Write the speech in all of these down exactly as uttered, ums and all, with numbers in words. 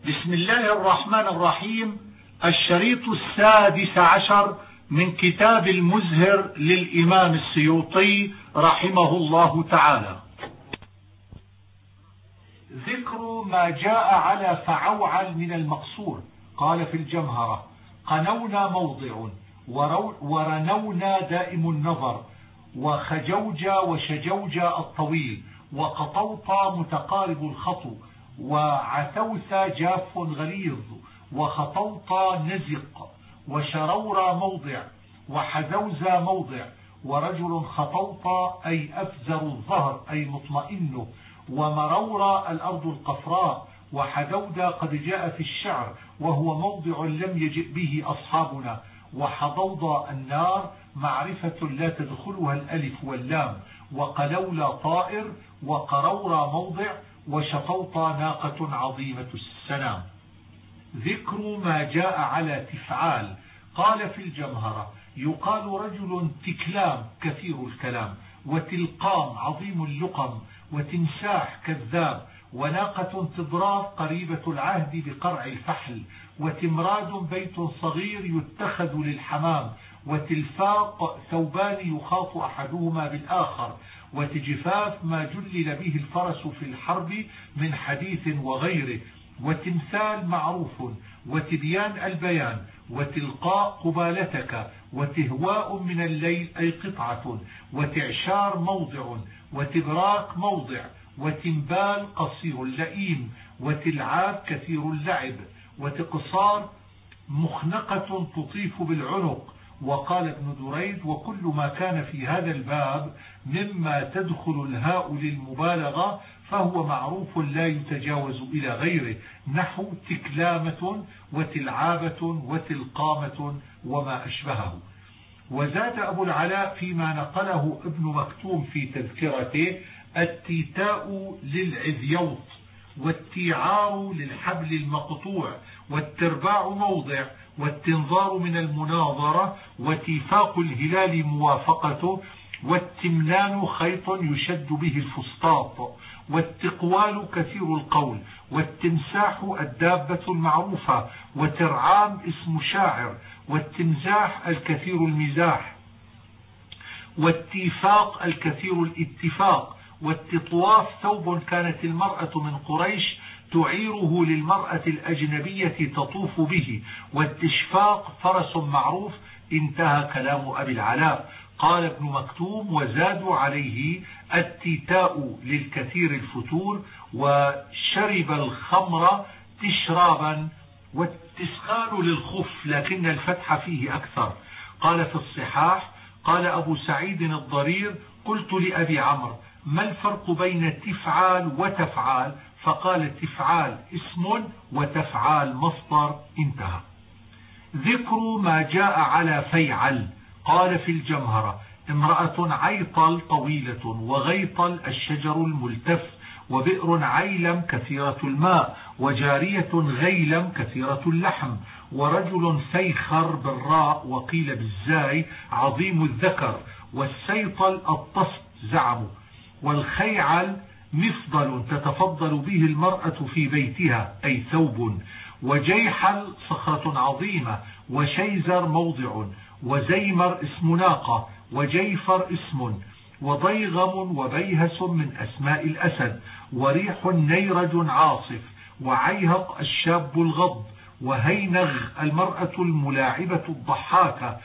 بسم الله الرحمن الرحيم. الشريط السادس عشر من كتاب المزهر للإمام السيوطي رحمه الله تعالى. ذكر ما جاء على فعوعل من المقصور. قال في الجمهرة: قنونا موضع، ورنونا دائم النظر، وخجوجا وشجوجا الطويل، وقطوطا متقارب الخطو، وعثوثا جاف غليظ، وخطوطا نزق، وشرورا موضع، وحزوزا موضع، ورجل خطوطا أي أفزر الظهر أي مطمئنه، ومرورا الأرض القفراء، وحدودا قد جاء في الشعر وهو موضع لم يجئ به أصحابنا، وحضوضا النار معرفة لا تدخلها الألف واللام، وقلولا طائر، وقرورا موضع، وشطوطا ناقة عظيمة السنام. ذكر ما جاء على تفعال. قال في الجمهرة: يقال رجل تكلام كثير الكلام، وتلقام عظيم اللقم، وتمساح كذاب، وناقة تضراف قريبة العهد بقرع الفحل، وتمراد بيت صغير يتخذ للحمام، وتلفاق ثوبان يخاط أحدهما بالآخر، وتجفاف ما جلل به الفرس في الحرب من حديث وغيره، وتمثال معروف، وتبيان البيان، وتلقاء قبالتك، وتهواء من الليل أي قطعة، وتعشار موضع، وتبراك موضع، وتنبال قصير لئيم، وتلعاب كثير اللعب، وتقصار مخنقة تطيف بالعنق. وقال ابن دريد: وكل ما كان في هذا الباب مما تدخل الهاء للمبالغة فهو معروف لا يتجاوز إلى غيره، نحو تكلامة وتلعابة وتلقامة وما أشبهه. وزاد أبو العلاء فيما نقله ابن مكتوم في تذكرته: التيتاء للعذيوط، والتيعار للحبل المقطوع، والترباع موضع، والتنظار من المناظرة، وتيفاق الهلال موافقته، والتمنان خيط يشد به الفسطاط، والتقوال كثير القول، والتمساح الدابة المعروفة، وترعام اسم شاعر، والتمزاح الكثير المزاح، والتيفاق الكثير الاتفاق، والتطواف ثوب كانت المرأة من قريش تعيره للمرأة الأجنبية تطوف به، والتشفاق فرس معروف. انتهى كلام أبي العلاء. قال ابن مكتوم: وزادوا عليه التيتاء للكثير الفتور، وشرب الخمر تشرابا، والتسخان للخف لكن الفتح فيه أكثر. قال في الصحاح: قال أبو سعيد الضرير: قلت لأبي عمرو: ما الفرق بين تفعال وتفعال؟ فقال: تفعال اسم وتفعال مصدر. انتهى. ذكر ما جاء على فيعل. قال في الجمهرة: امرأة عيطل طويلة، وغيطل الشجر الملتف، وبئر عيلم كثيرة الماء، وجارية غيلم كثيرة اللحم، ورجل سيخر بالراء وقيل بالزاي عظيم الذكر، والسيطل الطست زعموا، والخيعل مفضل تتفضل به المرأة في بيتها أي ثوب، وجيحل صخرة عظيمة، وشيزر موضع، وزيمر اسم ناقة، وجيفر اسم، وضيغم وبيهس من أسماء الأسد، وريح نيرج عاصف، وعيهق الشاب الغض، وهينغ المرأة الملاعبة الضحاكة،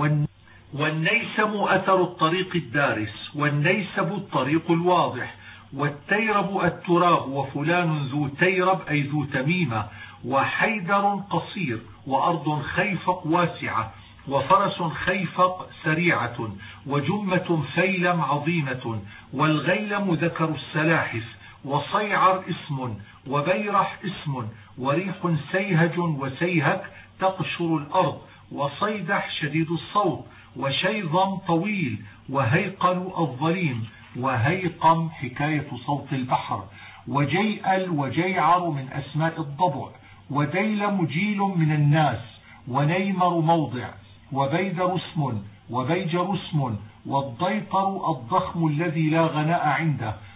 والنيسم أثر الطريق الدارس، والنيسب الطريق الواضح، والتيرب التراب، وفلان ذو تيرب أي ذو تميمة، وحيدر قصير، وأرض خيفق واسعة، وفرس خيفق سريعة، وجمة فيلم عظيمة، والغيلم ذكر السلاحف، وصيعر اسم، وبيرح اسم، وريح سيهج وسيهك تقشر الأرض، وصيدح شديد الصوت، وشيظم طويل، وهيقل الظليم، وهيقم حكاية صوت البحر، وجيئل وجيعر من أسماء الضبع، وديلم جيل من الناس، ونيمر موضع، وبيدر اسم، وبيجر اسم، والضيطر الضخم الذي لا غناء عنده،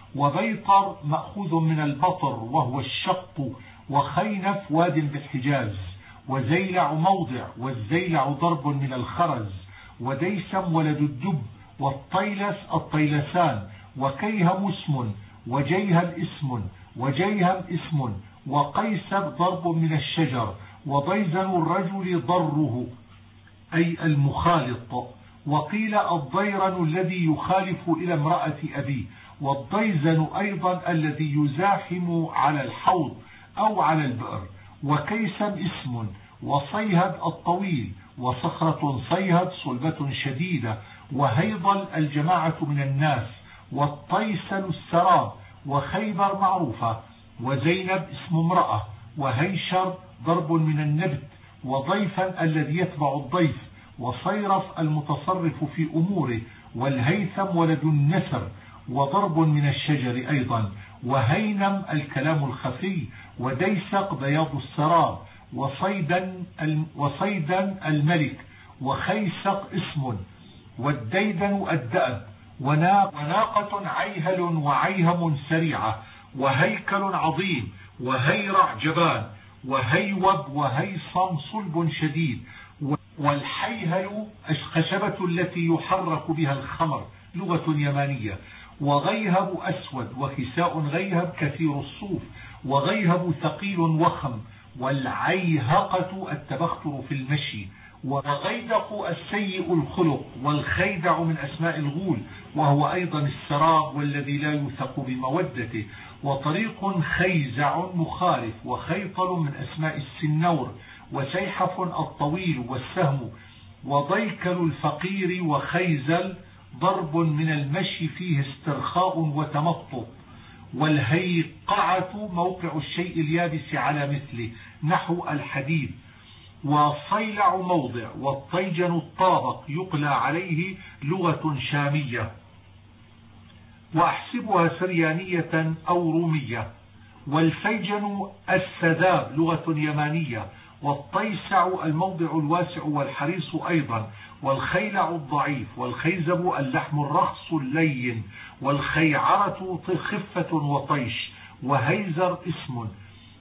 وبيطر مأخوذ من البطر وهو الشق، وخينف واد بالحجاز، وزيلع موضع، والزيلع ضرب من الخرز، وديسم ولد الدب، والطيلس الطيلسان، وكيهم اسم، وجيهم اسم، وجيهم اسم، وقيسر ضرب من الشجر، وضيزن الرجل ضره أي المخالط. وقيل الضيرن الذي يخالف إلى امرأة أبيه، والضيزن أيضا الذي يزاحم على الحوض أو على البئر. وكيسم اسم، وصيهد الطويل، وصخرة صيهد صلبة شديدة، وهيضل الجماعة من الناس، والطيسل السراب، وخيبر معروفة، وزينب اسم امرأة، وهيشر ضرب من النبت، وضيفا الذي يتبع الضيف، وصيرف المتصرف في أموره، والهيثم ولد النسر، وضرب من الشجر أيضا، وهينم الكلام الخفي، وديسق بياض السراب، وصيدا وصيدا الملك، وخيسق اسم، والديدن الدأب، وناقة عيهل وعيهم سريعة، وهيكل عظيم، وهيرع جبان، وهيوب وهيصم صلب شديد. والحيهل الخشبة التي يحرك بها الخمر لغة يمانية. وغيهب أسود، وكساء غيهب كثير الصوف، وغيهب ثقيل وخم. والعيهقة التبختر في المشي. وغيدق السيء الخلق، والخيدع من أسماء الغول، وهو أيضا السراب والذي لا يوثق بمودته. وطريق خيزع مخالف، وخيطل من أسماء السنور، وسيحف الطويل والسهم. وضيكل الفقير، وخيزل ضرب من المشي فيه استرخاء وتمطط. والهيقعة موقع الشيء اليابس على مثله نحو الحديد. وصيلع موضع، والطيجن الطابق يقلى عليه لغة شامية، وأحسبها سريانية أو رومية. والفيجن السذاب لغة يمانية. والطيسع الموضع الواسع والحريص أيضا. والخيلع الضعيف. والخيزب اللحم الرخص اللين. والخيعرة خفة وطيش. وهيزر اسم.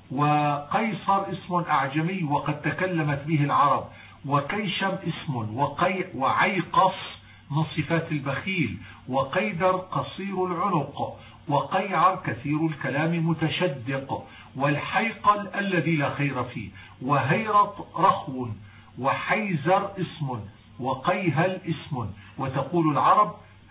وقيصر اسم أعجمي وقد تكلمت به العرب. وكيشم اسم. وقي وعيقص من صفات البخيل. وقيدر قصير العنق. وقيعر كثير الكلام متشدق. والحيقل الذي لا خير فيه. وهيرط رخو. وحيزر اسم. وقيهل اسم. وتقول العرب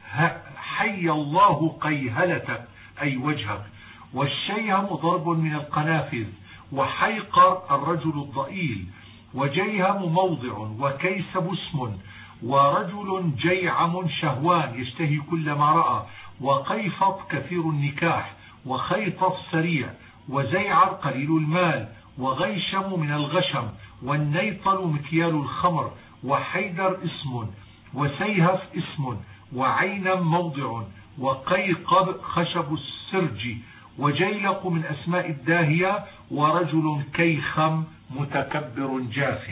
حي الله قيهلتك أي وجهك. والشيهم ضرب من القنافذ. وحيقر الرجل الضئيل. وجيهم موضع. وكيسب اسم. ورجل جيعم شهوان يشتهي كل ما رأى. وقيفط كثير النكاح. وخيطف سريع. وزيعر قليل المال. وغيشم من الغشم. والنيطل مكيال الخمر. وحيدر اسم. وسيهف اسم. وعينم موضع. وقيقب خشب السرج. وجيلق من أسماء الداهية. ورجل كيخم متكبر جاف.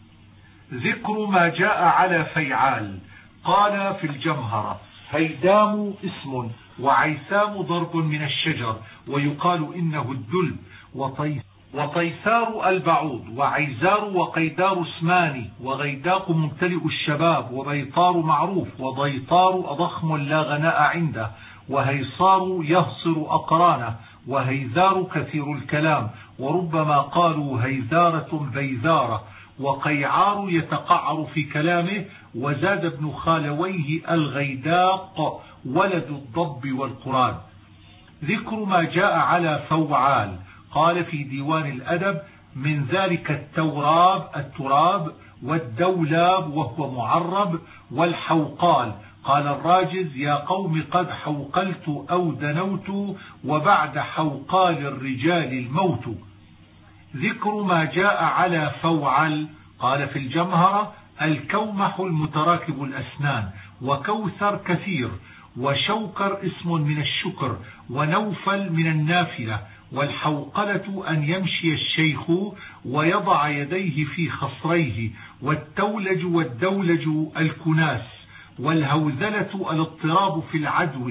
ذكر ما جاء على فيعال. قال في الجمهرة هيدام اسم. وعيثام ضرب من الشجر، ويقال إنه الدلب. وطيث وطيثار البعوض. وعيزار وقيدار اسمان. وغيداق ممتلئ الشباب. وبيطار معروف. وضيطار أضخم لا غناء عنده. وهيصار يهصر أقرانه. وهيذار كثير الكلام، وربما قالوا هيذارة بيذارة. وقيعار يتقعر في كلامه. وزاد ابن خالويه الغيداق ولد الضب والقران. ذكر ما جاء على فوعال. قال في ديوان الأدب من ذلك التوراب التراب، والدولاب وهو معرب، والحوقال. قال الراجز يا قوم قد حوقلت أو دنوت، وبعد حوقال الرجال الموت. ذكر ما جاء على فوعل. قال في الجمهرة الكومح المتراكب الأسنان. وكوثر كثير. وشوكر اسم من الشكر. ونوفل من النافلة. والحوقلة أن يمشي الشيخ ويضع يديه في خصريه. والتولج والدولج الكناس. والهوذلة الاضطراب في العدو.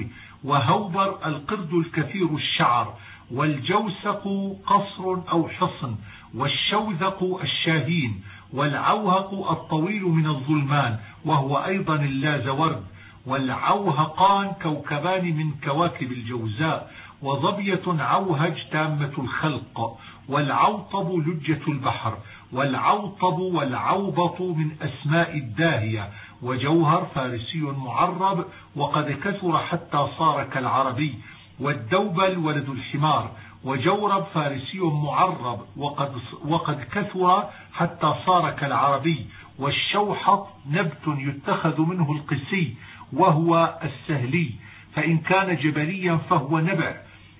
وهوبر القرد الكثير الشعر، والجوسق قصر أو حصن، والشوذق الشاهين، والعوهق الطويل من الظلمان وهو أيضا اللازورد، والعوهقان كوكبان من كواكب الجوزاء، وظبية عوهج تامة الخلق، والعوطب لجة البحر، والعوطب والعوبط من أسماء الداهية، وجوهر فارسي معرب وقد كثر حتى صار كالعربي، والدوبل ولد الحمار، وجورب فارسي معرب وقد, وقد كثر حتى صار كالعربي، والشوحط نبت يتخذ منه القسي وهو السهلي، فإن كان جبليا فهو نبع،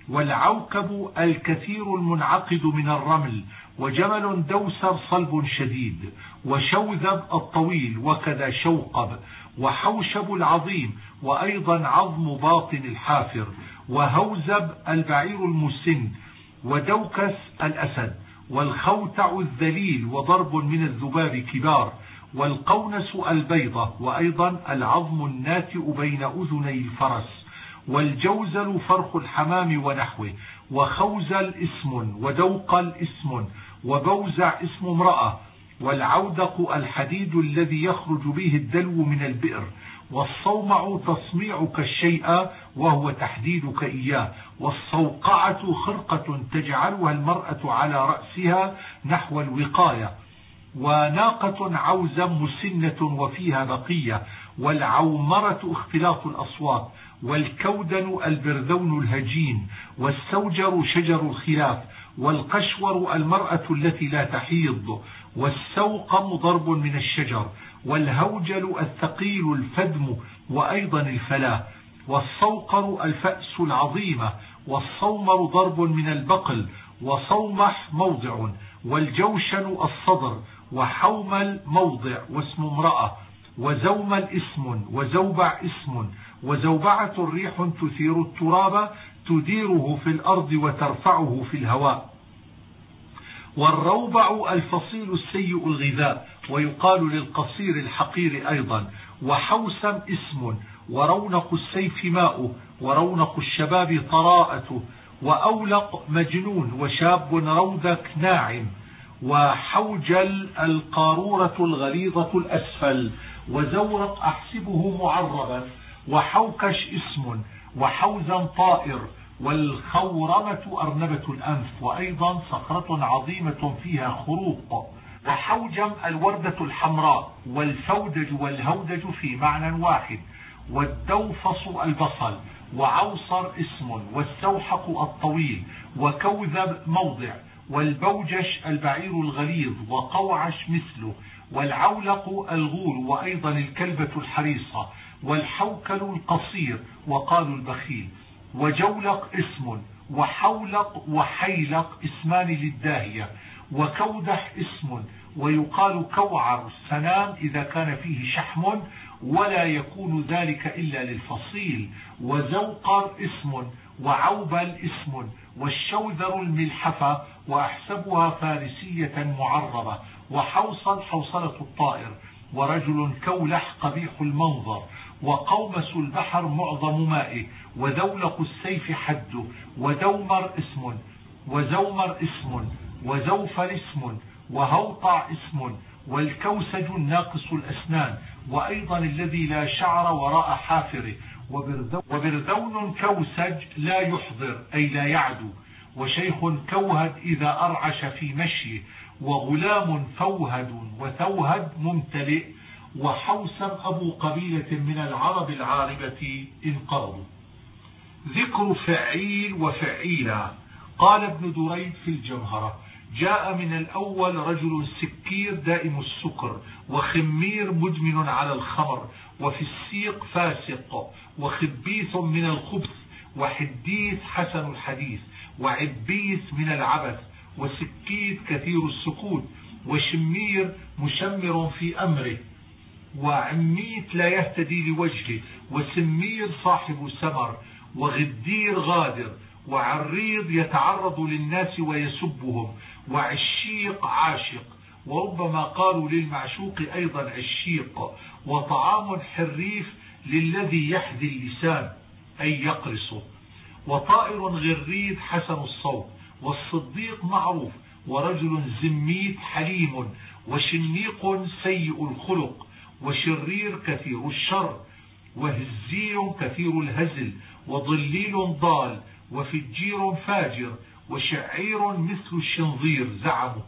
والعوكب الكثير المنعقد من الرمل، وجمل دوسر صلب شديد، وشوذب الطويل وكذا شوقب، وحوشب العظيم وأيضا عظم باطن الحافر، وهوزب البعير المسن، ودوكس الأسد، والخوتع الذليل وضرب من الذباب كبار، والقونس البيضة وأيضا العظم الناتئ بين أذني الفرس، والجوزل فرخ الحمام ونحوه، وخوزل اسم، ودوقل اسم، وبوزع اسم امرأة، والعودق الحديد الذي يخرج به الدلو من البئر، والصومع تصميعك الشيء وهو تحديدك إياه، والصوقعة خرقة تجعلها المرأة على رأسها نحو الوقاية، وناقة عوزم مسنة وفيها بقية، والعومرة اختلاط الأصوات، والكودن البرذون الهجين، والسوجر شجر الخلاف، والقشور المرأة التي لا تحيض، والسوقم ضرب من الشجر، والهوجل الثقيل الفدم وأيضا الفلاة، والصوقر الفأس العظيمة، والصومر ضرب من البقل، وصومح موضع، والجوشن الصدر، وحومل موضع واسم امرأة، وزومل اسم، وزوبع اسم، وزوبعة ريح تثير التراب تديره في الأرض وترفعه في الهواء، والروبع الفصيل السيء الغذاء ويقال للقصير الحقير أيضا، وحوسم اسم، ورونق السيف ماء، ورونق الشباب طراءة، وأولق مجنون، وشاب رودك ناعم، وحوجل القارورة الغليظة الأسفل، وزورق أحسبه معربا، وحوكش اسم، وحوزا طائر، والخورمة أرنبة الأنف، وأيضا صخرة عظيمة فيها خروق، وحوجم الوردة الحمراء، والفودج والهودج في معنى واحد، والدوفص البصل، وعوصر اسم، والسوحق الطويل، وكوذب موضع، والبوجش البعير الغليظ، وقوعش مثله، والعولق الغول وأيضا الكلبة الحريصة، والحوكل القصير وقالوا البخيل، وجولق اسم، وحولق وحيلق اسمان للداهية، وكودح اسم، ويقال كوعر سنام إذا كان فيه شحم ولا يكون ذلك إلا للفصيل، وزوقر اسم، وعوبل اسم، والشوذر الملحفة وأحسبها فارسية معربة، وحوصل حوصلة الطائر، ورجل كولح قبيح المنظر، وقومس البحر معظم مائه، وذولق السيف حده، ودومر اسم، وزومر اسم، وزوفر اسم، وهوطع اسم، والكوسج الناقص الأسنان، وأيضا الذي لا شعر وراء حافره، وبرذون كوسج لا يحضر أي لا يعدو، وشيخ كوهد إذا أرعش في مشيه، وغلام فوهد وثوهد ممتلئ، وحوسم أبو قبيلة من العرب العاربة انقرضوا. ذكر فعيل وفعيلا. قال ابن دريد في الجوهرة: جاء من الأول رجل سكير دائم السكر، وخمير مدمن على الخمر، وفي السيق فاسق، وخبيث من الخبث، وحديث حسن الحديث، وعبيث من العبث، وسكيت كثير السكوت، وشمير مشمر في أمره، وعميت لا يهتدي لوجهه، وسمير صاحب سمر، وغدير غادر، وعريض يتعرض للناس ويسبهم، وعشيق عاشق، وربما قالوا للمعشوق أيضا عشيق، وطعام حريف للذي يحذي اللسان، أي يقرص. وطائر غريد حسن الصوت. والصديق معروف. ورجل زميت حليم. وشنيق سيء الخلق. وشرير كثير الشر. وهزيل كثير الهزل. وضليل ضال. وفجير فاجر. وشعير مثل الشنظير زعمه.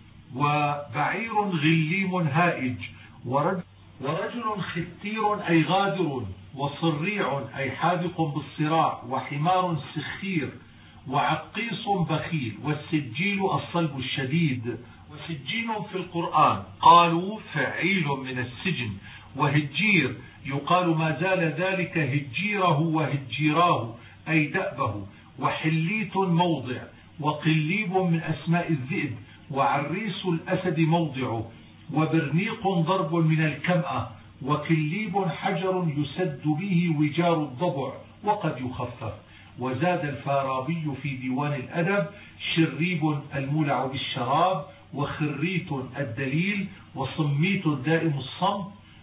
وبعير غليم هائج. ورجل, ورجل ختير أي غادر. وصريع أي حاذق بالصراع. وحمار سخير. وعقيص بخيل. والسجيل الصلب الشديد. وسجين في القرآن قالوا فعيل من السجن. وهجير يقال ما زال ذلك هجيره وهجيراه أي دأبه. وحليت موضع. وقليب من أسماء الذئب. وعريس الأسد موضعه. وبرنيق ضرب من الكمأة. وكليب حجر يسد به وجار الضبع وقد يخفف. وزاد الفارابي في ديوان الأدب شريب المولع بالشراب. وخريت الدليل. وصميت دائم الصمت.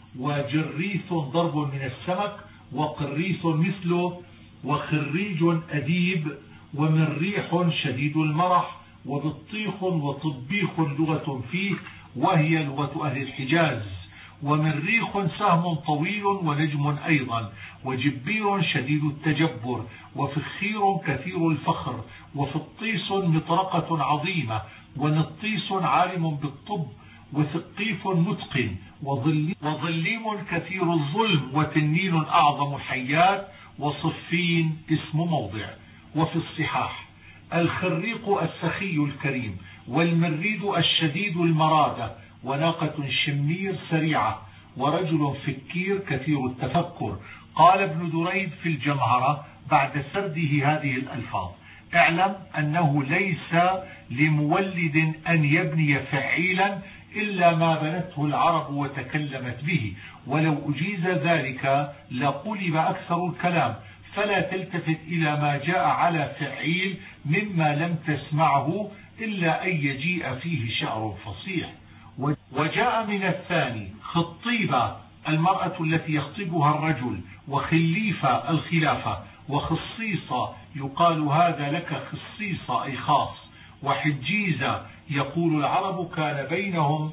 وجريث ضرب من السمك. وقريث مثله. وخريج أديب. ومريح شديد المرح. وبطيخ وطبيخ لغة فيه وهي لغة أهل الحجاز. ومريخ سهم طويل ونجم أيضا. وجبير شديد التجبر. وفخير كثير الفخر. وفطيس مطرقة عظيمة. ونطيس عالم بالطب. وثقيف متقن. وظليم كثير الظلم. وتنين أعظم الحيات. وصفين اسم موضع. وفي الصحاح الخريق السخي الكريم. والمريد الشديد المرادة. وناقة شمير سريعة. ورجل فكير كثير التفكر. قال ابن دريد في الجمهرة بعد سرده هذه الألفاظ: اعلم أنه ليس لمولد أن يبني فعيلا إلا ما بنته العرب وتكلمت به، ولو أجيز ذلك لقلب أكثر الكلام، فلا تلتفت إلى ما جاء على فعيل مما لم تسمعه إلا أن يجيء فيه شعر فصيح. وجاء من الثاني خطيبة المرأة التي يخطبها الرجل. وخليفة الخلافة. وخصيصة يقال هذا لك خصيصة أي خاص. وحجيزة يقول العرب كان بينهم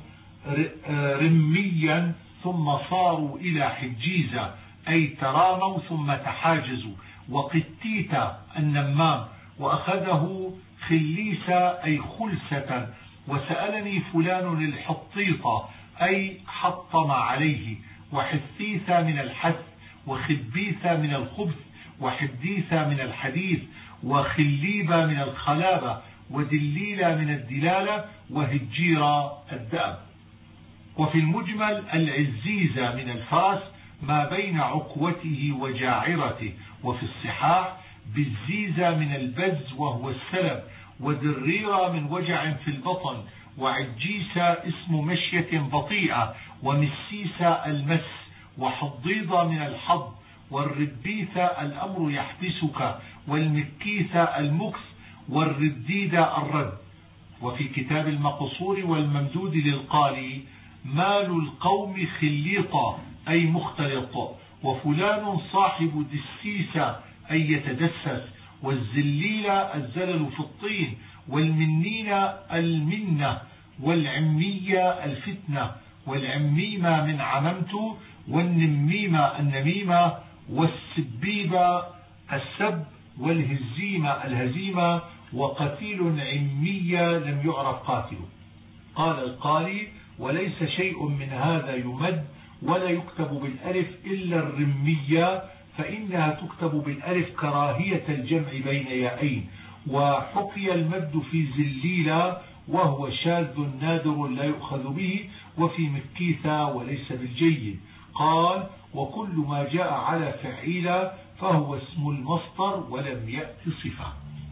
رميا ثم صاروا إلى حجيزة أي تراموا ثم تحاجزوا. وقتيتة النمام. وأخذه خليسة أي خلسة. وسألني فلان الحطيطة أي حطم عليه. وحثيثة من الحث. وخبيثة من الخبث. وحديثة من الحديث. وخليبة من الخلابة. ودليلة من الدلالة. وهجيرة الدأب. وفي المجمل العزيزة من الفاس ما بين عقوته وجاعرته. وفي الصحاح بالزيزة من البز وهو السلب. ودريرة من وجع في البطن. وعجيسة اسم مشية بطيئة. ومسيسة المس. وحضيضة من الحض. والربيثة الأمر يحبسك. والمكيثة المكث. والرديدة الرد. وفي كتاب المقصور والممدود للقالي مال القوم خليطة أي مختلط. وفلان صاحب دسيسة أي يتدسس. والزليلة الزلل في الطين. والمنينة المنة. والعمية الفتنة. والعميمة من عممت. والنميمة النميمة. والسبيبة السب. والهزيمة الهزيمة. وقتيل عمية لم يعرف قاتله. قال القاري وليس شيء من هذا يمد ولا يكتب بالألف إلا الرمية، فإنها تكتب بالألف كراهية الجمع بين يائين. وحكي المد في زليلة وهو شاذ نادر لا يؤخذ به، وفي مكيثة وليس بالجيد. قال وكل ما جاء على فعيلة فهو اسم المصدر ولم يأتي صفة.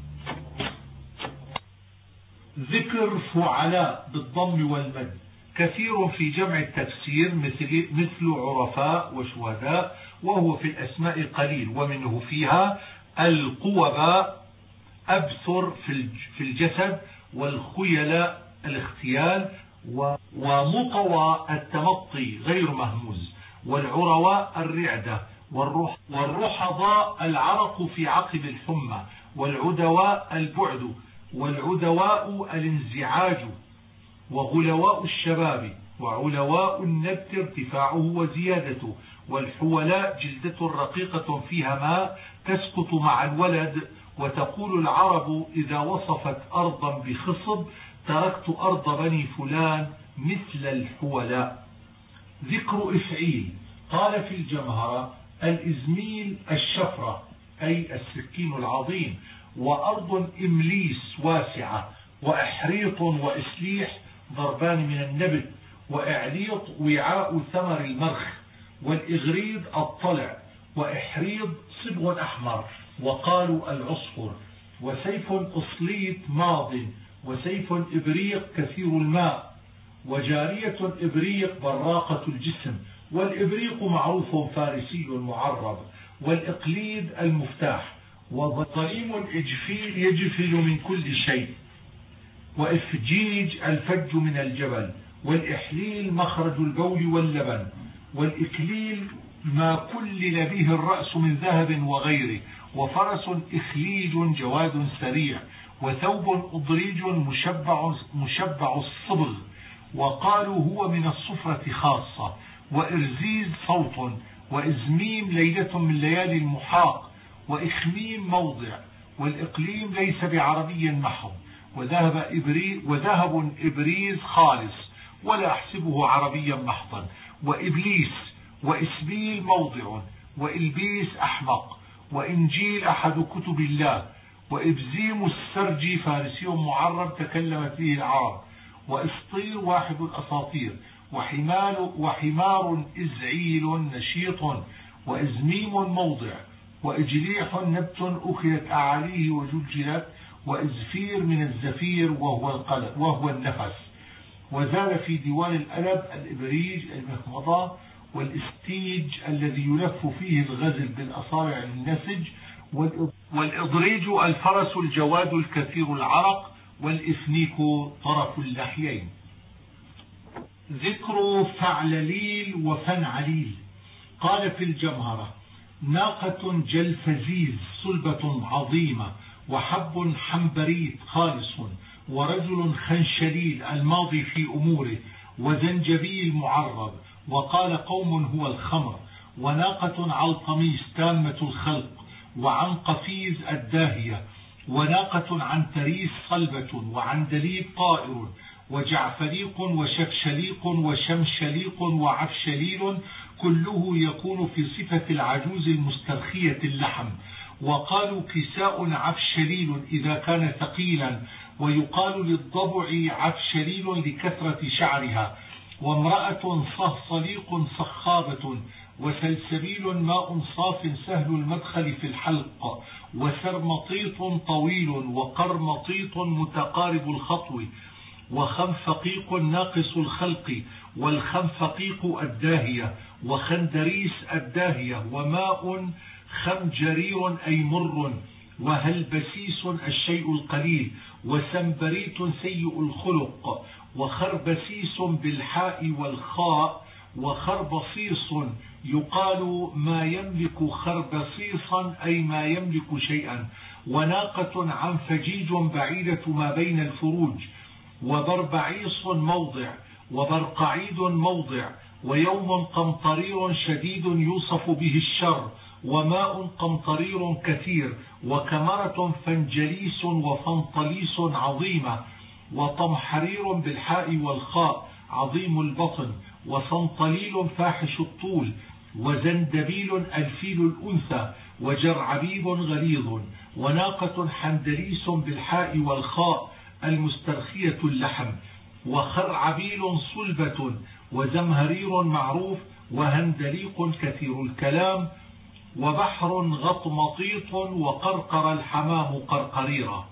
ذكر فعلاء بالضم والمد كثير في جمع التفسير مثل, مثل عرفاء وشهداء، وهو في الأسماء قليل، ومنه فيها القوباء أبثر في الجسد، والخيلاء الاختيال، ومطوى التمطي غير مهموز، والعرواء الرعدة، والرحضاء العرق في عقب الحمى، والعدواء البعد، والعدواء الانزعاج، وغلواء الشباب، وعلواء النبت ارتفاعه وزيادته، والحولاء جلدة رقيقة فيها ماء تسقط مع الولد. وتقول العرب إذا وصفت أرضا بخصب تركت أرض بني فلان مثل الحولاء. ذكر إفعيل. قال في الجمهرة: الإزميل الشفرة أي السكين العظيم، وأرض إمليس واسعة، وإحريط وإسليح ضربان من النبت، وإعليط وعاء ثمر المرخ، والإغريد الطلع، وإحريض صبغ أحمر وقالوا العصفر، وسيف أصليت ماض، وسيف إبريق كثير الماء، وجارية إبريق براقة الجسم، والإبريق معروف فارسي معرب، والإقليد المفتاح، وضليم الإجفيل يجفل من كل شيء، وإفجيج الفج من الجبل، والإحليل مخرج البول واللبن، والإكليل ما كلل به الرأس من ذهب وغيره، وفرس إخليج جواد سريع، وثوب أضريج مشبع, مشبع الصبغ، وقالوا هو من الصفرة خاصة، وإرزيز صوت، وإزميم ليلة من ليالي المحاق، وإخميم موضع. والإقليم ليس بعربي محض، وذهب, إبري وذهب إبريز خالص ولا أحسبه عربيا محضا، وإبليس، وإسبيل موضع، وإلبيس أحمق، وإنجيل أحد كتب الله، وإبزيم السرجي فارسي معرب تكلمت به العرب، وإسطير واحد الأساطير، وحمال وحمار إزعيل نشيط، وإزميم موضع، وإجليح نبت أكلت أعاليه وجلجلت، وإزفير من الزفير وهو, القلب وهو النفس. وزال في ديوان الألب الإبريج المخمضة، والاستيج الذي يلف فيه الغزل بالأصابع للنسج، والإضريج الفرس الجواد الكثير العرق، والإفنيك طرف اللحيين. ذكر فعلليل وفنعليل. قال في الجمهرة: ناقة جلفزيز صلبة عظيمة، وحب حنبريت خالص، ورجل خنشليل الماضي في أموره، وزنجبيل معرب، وقال قوم هو الخمر، وناقة علقميس تامة الخلق، وعن قفيز الداهية، وناقة عن تريس صلبة، وعن دليب طائر، وجعفريق وشفشليق وشمشليق وعفشليل، كله يكون في صفة العجوز المسترخية اللحم. وقالوا كساء عفشليل إذا كان ثقيلا، ويقال للضبع عفشليل لكثرة شعرها، وامرأة صهصليق صخابة، وسلسبيل ماء صاف سهل المدخل في الحلق، وسرمطيط طويل، وقرمطيط متقارب الخطو، وخنفقيق ناقص الخلق، والخنفقيق الداهية، وخندريس الداهية، وماء خمجرير أي مر، وهلبسيس الشيء القليل، وسنبريت سيء الخلق، وخربسيس بالحاء والخاء، وخربصيص يقال ما يملك خربصيصا أي ما يملك شيئا، وناقة عن فجيج بعيدة ما بين الفروج، وبربعيص موضع، وبرقعيد موضع، ويوم قمطرير شديد يوصف به الشر، وماء قمطرير كثير، وكمرة فنجليس وفنطليس عظيمة، وطمحرير بالحاء والخاء عظيم البطن، وصنطليل فاحش الطول، وزندبيل الفيل الأنثى، وجرعبيب غليظ، وناقة حندليس بالحاء والخاء المسترخية اللحم، وخرعبيل صلبة، وزمهرير معروف، وهندليق كثير الكلام، وبحر غطمطيط، وقرقر الحمام قرقريرا.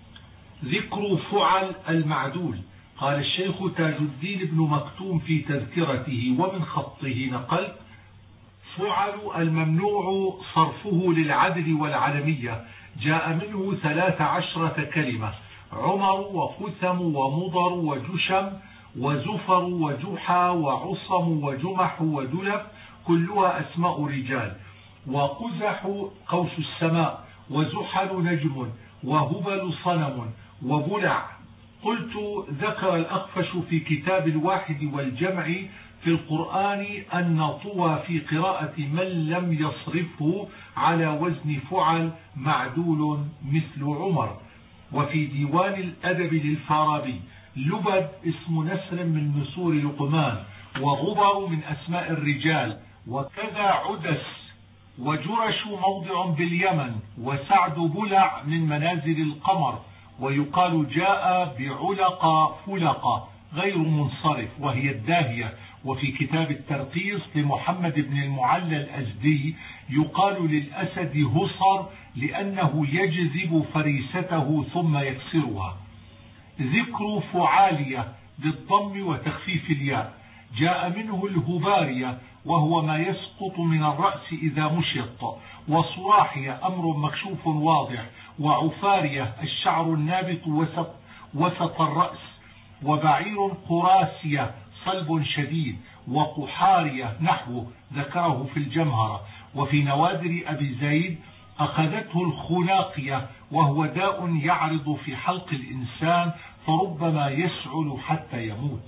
ذكر فعل المعدول. قال الشيخ تاج الدين بن مكتوم في تذكرته ومن خطه نقل: فعل الممنوع صرفه للعدل والعلمية، جاء منه ثلاث عشرة كلمة: عمر، وخثم، ومضر، وجشم، وزفر، وجحا، وعصم، وجمح، ودلف، كلها أسماء رجال. وقزح قوس السماء، وزحل نجم، وهبل صنم، وبلع. قلت: ذكر الأخفش في كتاب الواحد والجمع في القرآن أن طوى في قراءة من لم يصرفه على وزن فعل معدول مثل عمر. وفي ديوان الأدب للفارابي: لبد اسم نسر من نسور لقمان، وغبر من أسماء الرجال، وكذا عدس، وجرش موضع باليمن، وسعد بلع من منازل القمر. ويقال جاء بعلق فلق غير منصرف وهي الداهية. وفي كتاب الترقيص لمحمد بن المعلى الأزدي يقال للأسد هصر لأنه يجذب فريسته ثم يكسرها. ذكر فعالية بالضم وتخفيف الياء، جاء منه الهبارية وهو ما يسقط من الرأس إذا مشط، وصراحية أمر مكشوف واضح، وعفارية الشعر النابت وسط, وسط الرأس، وبعير قراسية صلب شديد، وقحارية نحو ذكره في الجمهرة. وفي نوادر أبي زيد: أخذته الخناقية وهو داء يعرض في حلق الإنسان فربما يسعل حتى يموت.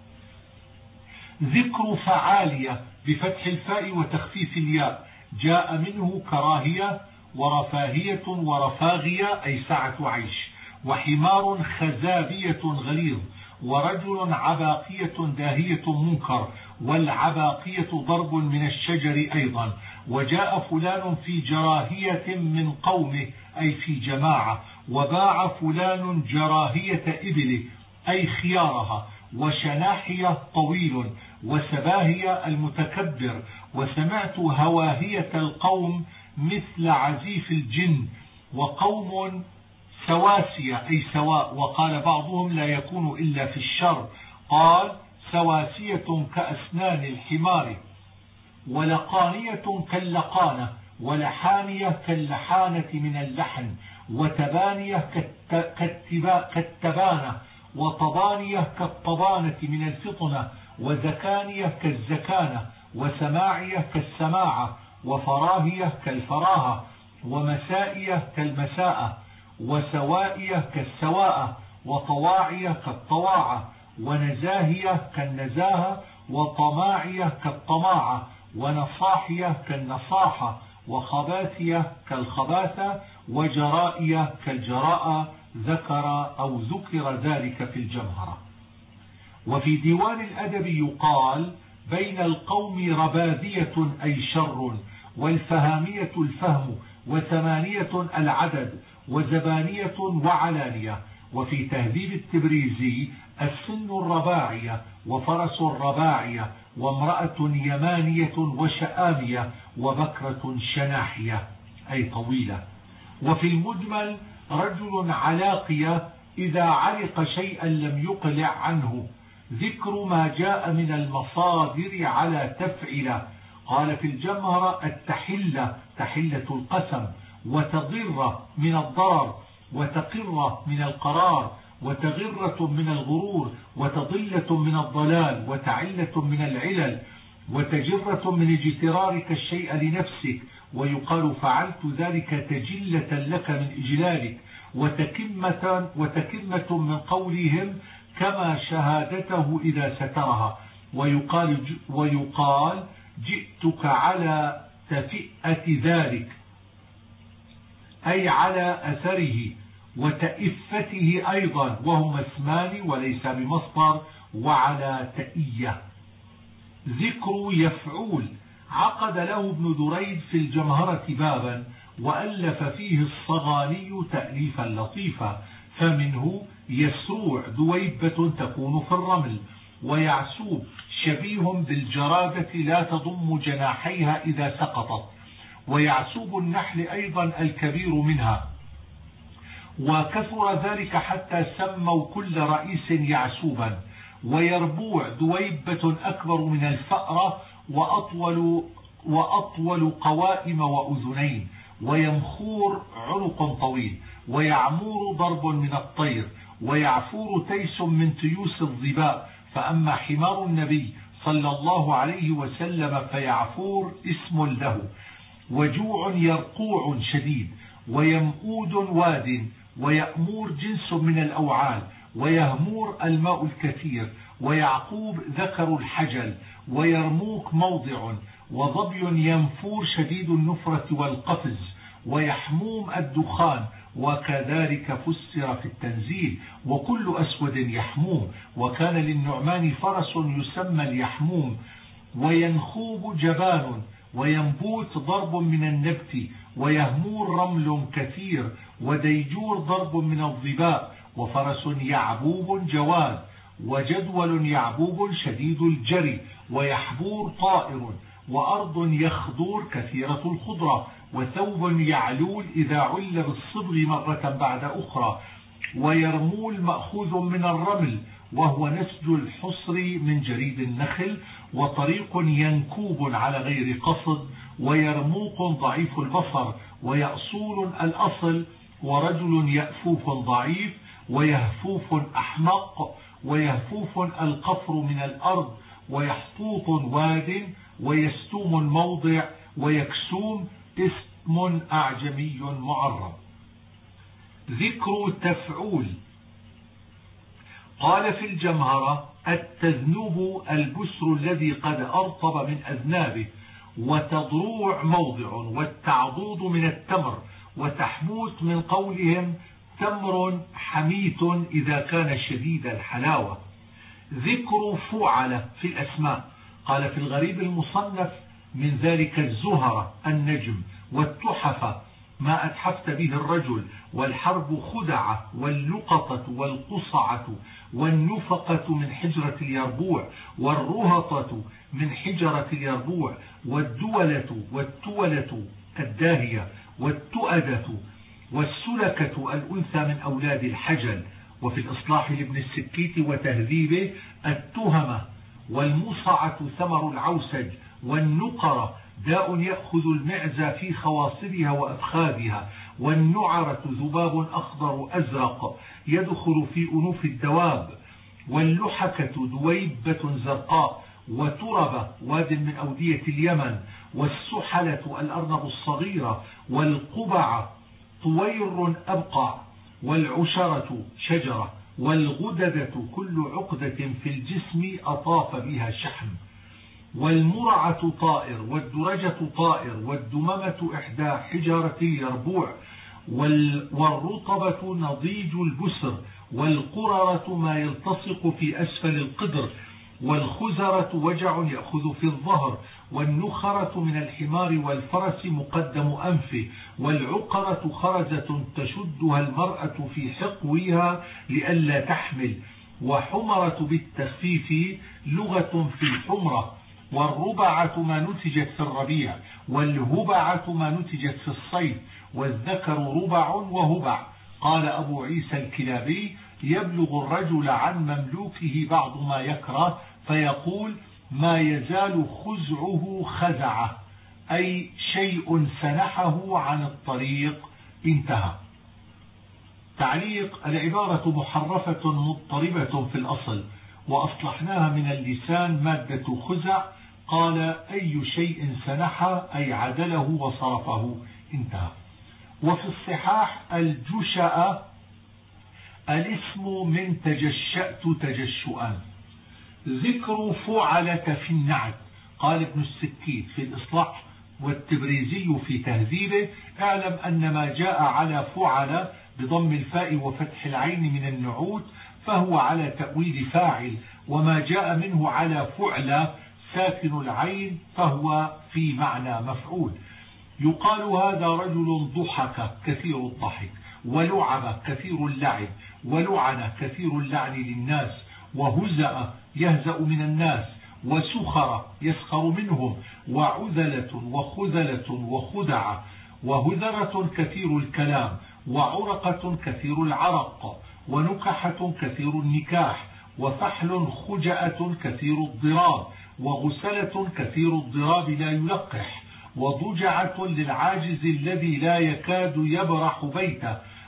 ذكر فعالية بفتح الفاء وتخفيف الياء، جاء منه كراهية ورفاهية ورفاغية أي سعة عيش، وحمار خزابية غليظ، ورجل عباقية داهية منكر، والعباقية ضرب من الشجر أيضا. وجاء فلان في جراهية من قومه أي في جماعة، وباع فلان جراهية إبله أي خيارها، وشناحية طويل، وسباهية المتكبر. وسمعت هواهية القوم مثل عزيف الجن، وقوم سواسية أي سواء، وقال بعضهم لا يكون إلا في الشر، قال سواسية كأسنان الحمار، ولقانية كاللقانة، ولحانية كاللحانة من اللحن، وتبانية كالتبانة، وطبانية كالطبانة من الفطنة، وزكانية كالزكانة، وسماعية كالسماعة، وفراهية كالفراهة، ومسائية كالمساءة، وسوائية كالسواءة، وطواعية كالطواعة، ونزاهية كالنزاهة، وطماعية كالطماعة، ونصاحية كالنصاحة، وخباثية كالخباثة، وجرائية كالجراءة. ذكر أو ذكر ذلك في الجمهرة. وفي ديوان الأدب يقال: بين القوم رباذية أي شر، والفهامية الفهم، وثمانية العدد، وزبانية وعلانية. وفي تهذيب التبريزي: السن الرباعية، وفرس الرباعية، وامرأة يمانية وشآمية، وبكرة شناحية أي طويلة. وفي المجمل: رجل علاقية إذا علق شيئا لم يقلع عنه. ذكر ما جاء من المصادر على تفعل. قال في الجمهرة: التحلة تحلة القسم، وتضر من الضرر، وتقر من القرار، وتغرة من الغرور، وتضلة من الضلال، وتعلة من العلل، وتجرة من اجترارك الشيء لنفسك. ويقال: فعلت ذلك تجلة لك من إجلالك. وتكمة, وتكمة من قولهم: كما شهادته إذا سترها. ويقال, ويقال جئتك على تفئة ذلك أي على أثره، وتئفته أيضا، وهما اسمان وليس بمصدر، وعلى تئية. ذكر يفعول: عقد له ابن دريد في الجمهرة بابا، وألف فيه الصغاني تأليفا لطيفا، فمنه: يسروع دويبة تكون في الرمل، ويعسوب شبيه بالجرادة لا تضم جناحيها إذا سقطت، ويعسوب النحل أيضا الكبير منها. وكثر ذلك حتى سموا كل رئيس يعسوبا. ويربوع دويبة أكبر من الفأرة، وأطول, وأطول قوائم وأذنين. ويمخور عنق طويل. ويعمور ضرب من الطير. ويعفور تيس من تيوس الظباء. فأما حمار النبي صلى الله عليه وسلم فيعفور اسم له. وجوع يرقوع شديد، ويمؤود واد، ويأمور جنس من الأوعال، ويهمور الماء الكثير، ويعقوب ذكر الحجل، ويرموك موضع، وظبي ينفور شديد النفرة والقفز، ويحموم الدخان، وكذلك فسر في التنزيل وكل أسود يحموم. وكان للنعمان فرس يسمى اليحموم، وينخوب جبان، وينبوت ضرب من النبت، ويهمور رمل كثير، وديجور ضرب من الظباء، وفرس يعبوب جواد، وجدول يعبوب شديد الجري، ويحبور طائر، وأرض يخضور كثيرة الخضرة، وثوب يعلول إذا عل بالصبغ مرة بعد أخرى، ويرمول مأخوذ من الرمل وهو نسج الحصر من جريد النخل، وطريق ينكوب على غير قصد، ويرموق ضعيف البصر، ويأصول الأصل، ورجل يأفوف ضعيف، ويهفوف أحمق، ويهفوف القفر من الأرض، ويحطوط واد، ويستوم موضع، ويكسوم اسم أعجمي معرب. ذكر تفعول. قال في الجمهرة: التذنب البسر الذي قد أرطب من أذنابه، وتضروع موضع، والتعضوض من التمر، وتحموت من قولهم تمر حميت إذا كان شديد الحلاوة. ذكر فعل في الأسماء. قال في الغريب المصنف: من ذلك الزهرة النجم، والتحف ما أتحفت به الرجل، والحرب خدعة، واللقطة والقصعة، والنفقة من حجرة اليربوع، والرهطة من حجرة اليربوع، والدولة والتولة الداهية، والتؤدة، والسلكة الأنثى من أولاد الحجل. وفي الإصلاح لابن السكيت وتهذيبه: التهمة، والمصعة ثمر العوسج، والنقرة داء يأخذ المعزة في خواصرها وأفخاذها، والنعرة ذباب أخضر أزرق يدخل في أنوف الدواب، واللحكة دويبة زرقاء، وتربة واد من أودية اليمن، والسحلة الأرنب الصغيرة، والقبعة طوير أبقع، والعشرة شجرة، والغددة كل عقدة في الجسم أطاف بها شحم، والمرعة طائر، والدرجة طائر، والدممة إحدى حجارة اليربوع، والرطبة نضيج البسر، والقررة ما يلتصق في أسفل القدر، والخزرة وجع يأخذ في الظهر، والنخرة من الحمار والفرس مقدم أنفه، والعقرة خرزة تشدها المرأة في حقوها لئلا تحمل، وحمرة بالتخفيف لغة في الحمرة، والربعة ما نتجت في الربيع، والهبعة ما نتجت في الصيف، والذكر ربع وهبع. قال أبو عيسى الكلابي: يبلغ الرجل عن مملوكه بعض ما يكره، فيقول: ما يزال خزعه خزعه، أي شيء سنحه عن الطريق. انتهى. تعليق: العبارة محرفة مضطربة في الأصل، وأصلحناها من اللسان مادة خزع. قال: أي شيء سنح، أي عدله وصرفه. انتهى. وفي الصحاح: الجشأ الاسم من تجشأت تجشؤا. ذكر فعلة في النعت. قال ابن السكيت في الإصلاح والتبريزي في تهذيبه: اعلم أن ما جاء على فعل بضم الفاء وفتح العين من النعوت فهو على تأويل فاعل، وما جاء منه على فعل ساكن العين فهو في معنى مفعول. يقال: هذا رجل ضحك كثير الضحك، ولعب كثير اللعب، ولعن كثير اللعن للناس، وهزأ يهزأ من الناس، وسخر يسخر منهم، وعذلة وخذلة وخدعة، وهذرة كثير الكلام، وعرقة كثير العرق، ونكحة كثير النكاح، وفحل خجأة كثير الضراب، وغسلة كثير الضراب لا يلقح، وضجعة للعاجز الذي لا يكاد يبرح بيته،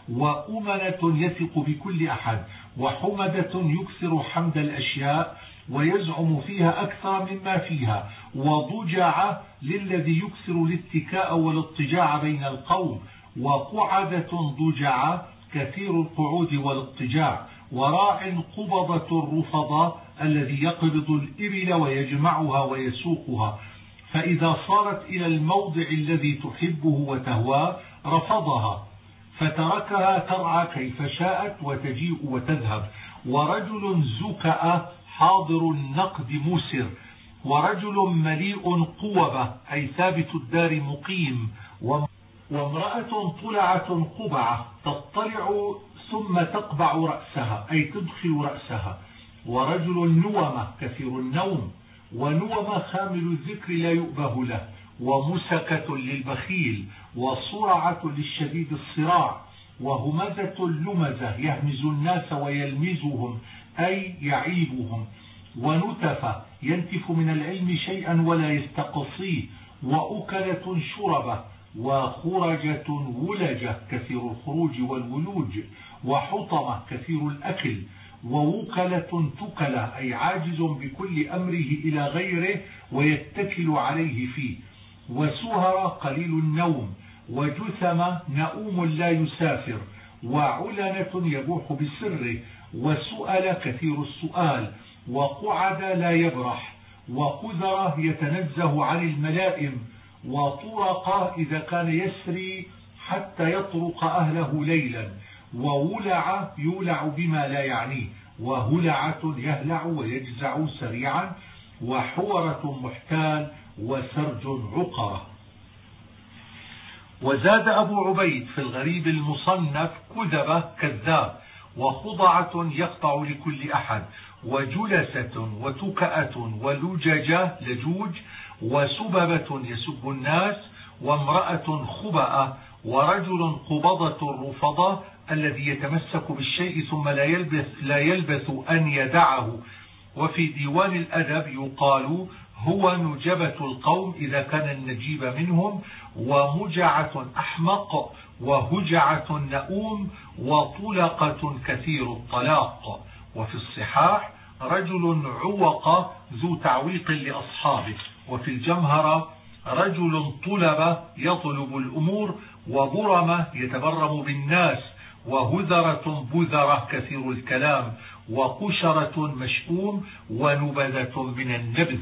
وأمنة يثق بكل أحد، وحمدة يكثر حمد الأشياء ويزعم فيها أكثر مما فيها، وضجع للذي يكثر الاتكاء والاضطجاع بين القوم، وقعدة ضجع كثير القعود والاضطجاع، وراع قبضة الرفضة الذي يقبض الإبل ويجمعها ويسوقها، فإذا صارت إلى الموضع الذي تحبه وتهواه رفضها فتركها ترعى كيف شاءت وتجيء وتذهب. ورجل زكأ حاضر النقد مسر، ورجل مليء قوبة أي ثابت الدار مقيم، وامرأة طلعة قبعة تطلع ثم تقبع رأسها أي تدخل رأسها. ورجل نومة كثير النوم، ونوم خامل الذكر لا يؤبه له، ومسكة للبخيل، وصرعة للشديد الصراع، وهمزة اللمزة يهمز الناس ويلمزهم أي يعيبهم، ونتف ينتف من العلم شيئا ولا يستقصيه، وأكلة شربة، وخرجة ولجة كثير الخروج والولوج، وحطمة كثير الأكل، ووكلة تكلة أي عاجز بكل أمره إلى غيره ويتكل عليه فيه، وسهر قليل النوم، وجثم نؤوم لا يسافر، وعلنة يبوح بسره، وسؤل كثير السؤال، وقعد لا يبرح، وقذر يتنزه عن الملائم، وطرق إذا كان يسري حتى يطرق أهله ليلا، وولع يولع بما لا يعنيه، وهلعة يهلع ويجزع سريعا، وحورة محتال، وسرج عقرة. وزاد أبو عبيد في الغريب المصنف كذبة كذاب، وخضعة يقطع لكل أحد، وجلسة وتكأة ولججة لجوج، وسببة يسب الناس، وامرأة خبأة، ورجل قبضة الرفضة الذي يتمسك بالشيء ثم لا يلبث, لا يلبث أن يدعه. وفي ديوان الأدب يقال هو نجبة القوم إذا كان النجيب منهم، ومجعة أحمق، وهجعة نؤوم، وطلقة كثير الطلاق. وفي الصحاح رجل عوق ذو تعويق لأصحابه. وفي الجمهرة رجل طلب يطلب الأمور، وبرمة يتبرم بالناس، وهذرة بذرة كثير الكلام، وقشرة مشؤوم، ونبذة من النبذ.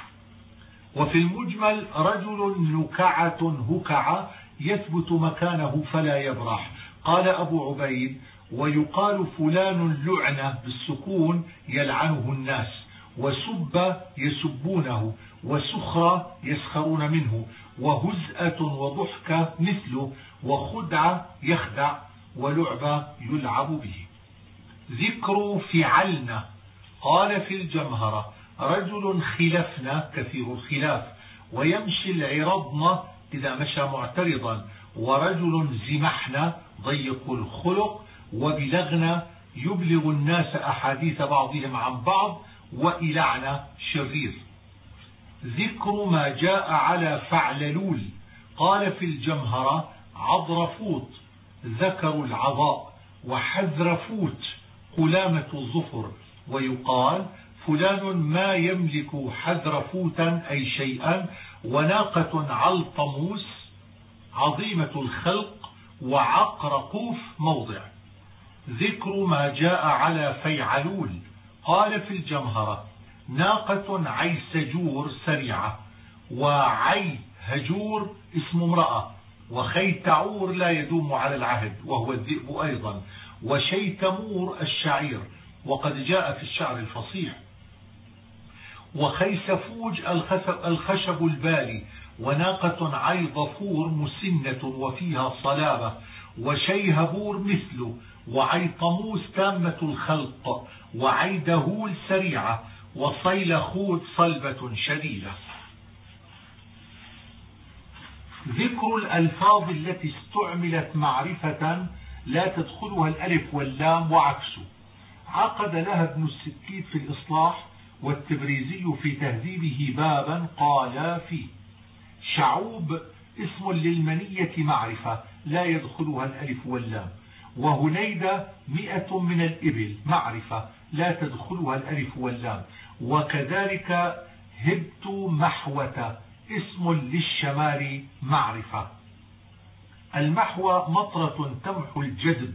وفي المجمل رجل نكعة هكعة يثبت مكانه فلا يبرح. قال أبو عبيد ويقال فلان لعنة بالسكون يلعنه الناس، وسب يسبونه، وسخرة يسخرون منه، وهزءة وضحكة مثله، وخدعة يخدع، ولعبة يلعب به. ذكر فعلنا. قال في الجمهرة رجل خلفنا كثير الخلاف، ويمشي العرضنا إذا مشى معترضا، ورجل زمحنا ضيق الخلق، وبلغنا يبلغ الناس أحاديث بعضهم عن بعض، وإلعنا شرير. ذكر ما جاء على فعللول. قال في الجمهرة عضرفوت ذكر العضاء، وحذرفوت قلامة الظفر. ويقال فلان ما يملك حذرفوتا أي شيئا، وناقة علطموس عظيمة الخلق، وعقرقوف موضع. ذكر ما جاء على فيعلول. قال في الجمهرة ناقة عيسجور سريعة، وعي هجور اسم امرأة، وخيتعور لا يدوم على العهد وهو الذئب أيضا، وشيتمور الشعير وقد جاء في الشعر الفصيح، وخيسفوج الخشب البالي، وناقة عيضفور مسنة وفيها صلابة، وشيهبور مثله، وعيطموس تامة الخلق، وعيدهول سريعة، وصيلخوت صلبة شديدة. ذكر الألفاظ التي استعملت معرفة لا تدخلها الألف واللام وعكسه. عقد لها ابن السكيت في الإصلاح، والتبريزي في تهذيبه بابا قال فيه شعوب اسم للمنية معرفة لا يدخلها الألف واللام، وهنيدة مئة من الإبل معرفة لا تدخلها الألف واللام. وكذلك هبت محوة اسم للشمال معرفة. المحوى مطرة تمحو الجذب.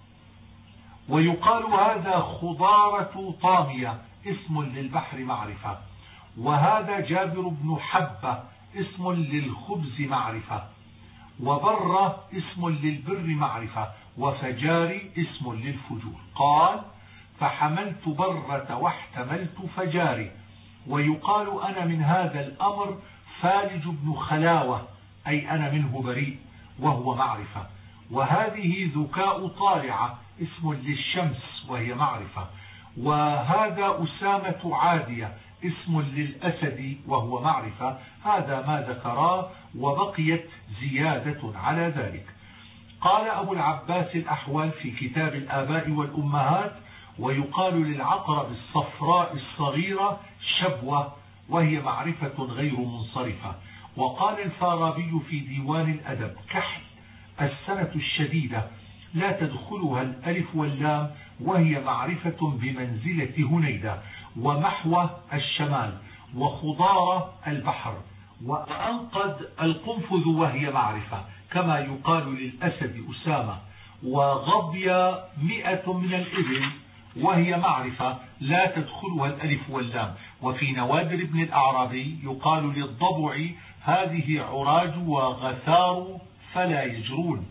ويقال هذا خضارة طامية اسم للبحر معرفة. وهذا جابر بن حبة اسم للخبز معرفة. وبر اسم للبر معرفة. وفجاري اسم للفجور. قال فحملت برة واحتملت فجاري. ويقال أنا من هذا الأمر فالج بن خلاوة أي أنا منه بريء وهو معرفة. وهذه ذكاء طالعة اسم للشمس وهي معرفة. وهذا أسامة عادية اسم للأسد وهو معرفة. هذا ما ذكراه وبقيت زيادة على ذلك. قال أبو العباس الأحول في كتاب الآباء والأمهات ويقال للعقرب الصفراء الصغيرة شبوة وهي معرفة غير منصرفة. وقال الفارابي في ديوان الأدب كحل السنة الشديدة لا تدخلها الألف واللام وهي معرفة بمنزلة هنيدة. ومحوى الشمال. وخضارة البحر. وأنقذ القنفذ وهي معرفة كما يقال للأسد أسامة. وغضي مئة من الإبل وهي معرفة لا تدخلها الألف واللام. وفي نوادر ابن الأعرابي يقال للضبع هذه عراج وغثار فلا يجرون.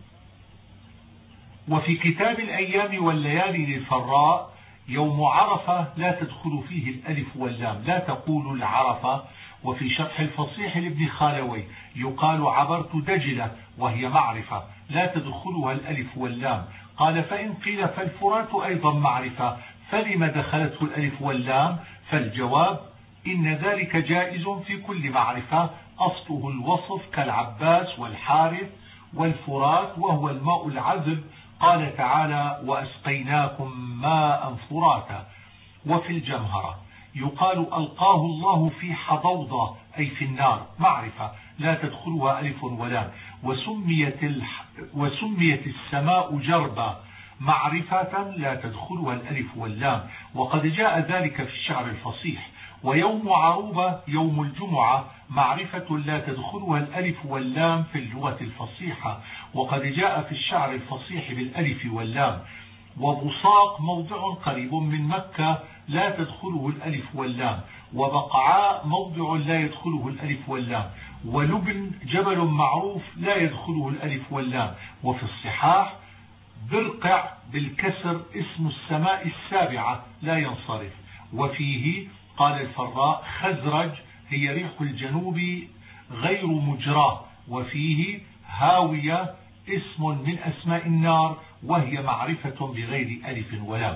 وفي كتاب الأيام والليالي للفراء يوم عرفة لا تدخل فيه الألف واللام لا تقول العرفة. وفي شرح الفصيح لابن خالوي يقال عبرت دجلة وهي معرفة لا تدخلها الألف واللام. قال فإن قيل فالفرات أيضا معرفة فلما دخلته الألف واللام؟ فالجواب إن ذلك جائز في كل معرفة أصله الوصف كالعباس والحارث والفرات وهو الماء العذب. قال تعالى وأسقيناكم ماء فراتا. وفي الجمهرة يقال ألقاه الله في حضوضة أي في النار معرفة لا تدخلها ألف ولام. وسميت, الح... وسميت السماء جربا معرفة لا تدخلها الألف واللام. وقد جاء ذلك في الشعر الفصيح. ويوم عروبة يوم الجمعة معرفة لا تدخلها الألف واللام في اللغة الفصيحة. وقد جاء في الشعر الفصيح بالألف واللام. وبصاق موضع قريب من مكة لا تدخله الألف واللام. وبقعاء موضع لا يدخله الألف واللام. ولبن جبل معروف لا يدخله الألف واللام. وفي الصحاح برقع بالكسر اسم السماء السابعة لا ينصرف. وفيه قال الفراء خزرج هي ريح الجنوب غير مجراه. وفيه هاوية اسم من أسماء النار وهي معرفة بغير ألف ولام.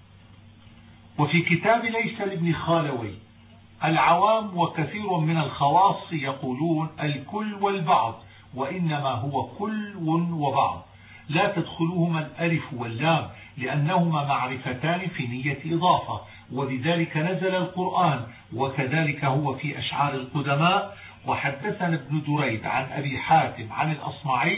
وفي كتاب ليس لابن خالوي العوام وكثير من الخواص يقولون الكل والبعض وإنما هو كل وبعض لا تدخلهما الألف واللام لأنهما معرفتان في نية إضافة. وبذلك نزل القرآن. وكذلك هو في أشعار القدماء. وحدثنا ابن دريد عن أبي حاتم عن الأصمعي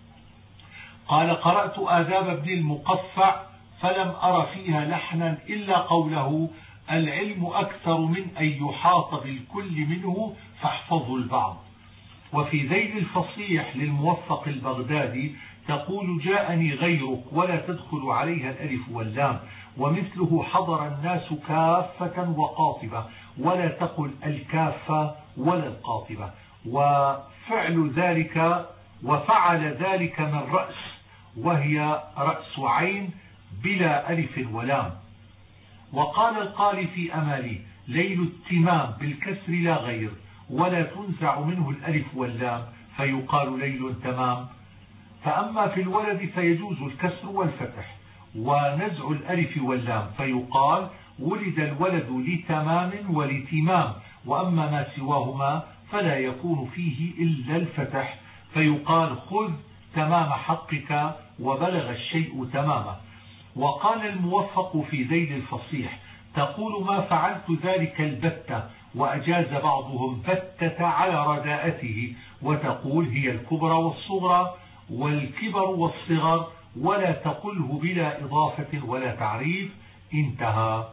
قال قرأت آداب ابن المقفع فلم أر فيها لحنا إلا قوله العلم أكثر من أن يحاط بالكل منه فاحفظوا البعض. وفي ذيل الفصيح للموفق البغدادي تقول جاءني غيرك ولا تدخل عليها الألف واللام. ومثله حضر الناس كافة وقاطبة ولا تقل الكافة ولا القاطبة. وفعل ذلك وفعل ذلك من رأس وهي رأس عين بلا ألف ولام. وقال القاري في أمالي ليل التمام بالكسر لا غير ولا تنزع منه الألف واللام فيقال ليل تمام. فأما في الولد فيجوز الكسر والفتح ونزع الألف واللام فيقال ولد الولد لتمام ولتمام. وأما ما سواهما فلا يكون فيه إلا الفتح فيقال خذ تمام حقك وبلغ الشيء تماما. وقال الموفق في ذيل الفصيح تقول ما فعلت ذلك البتة وأجاز بعضهم بتة على رداءته وتقول هي الكبرى والصغرى والكبر والصغر ولا تقله بلا إضافة ولا تعريف. انتهى.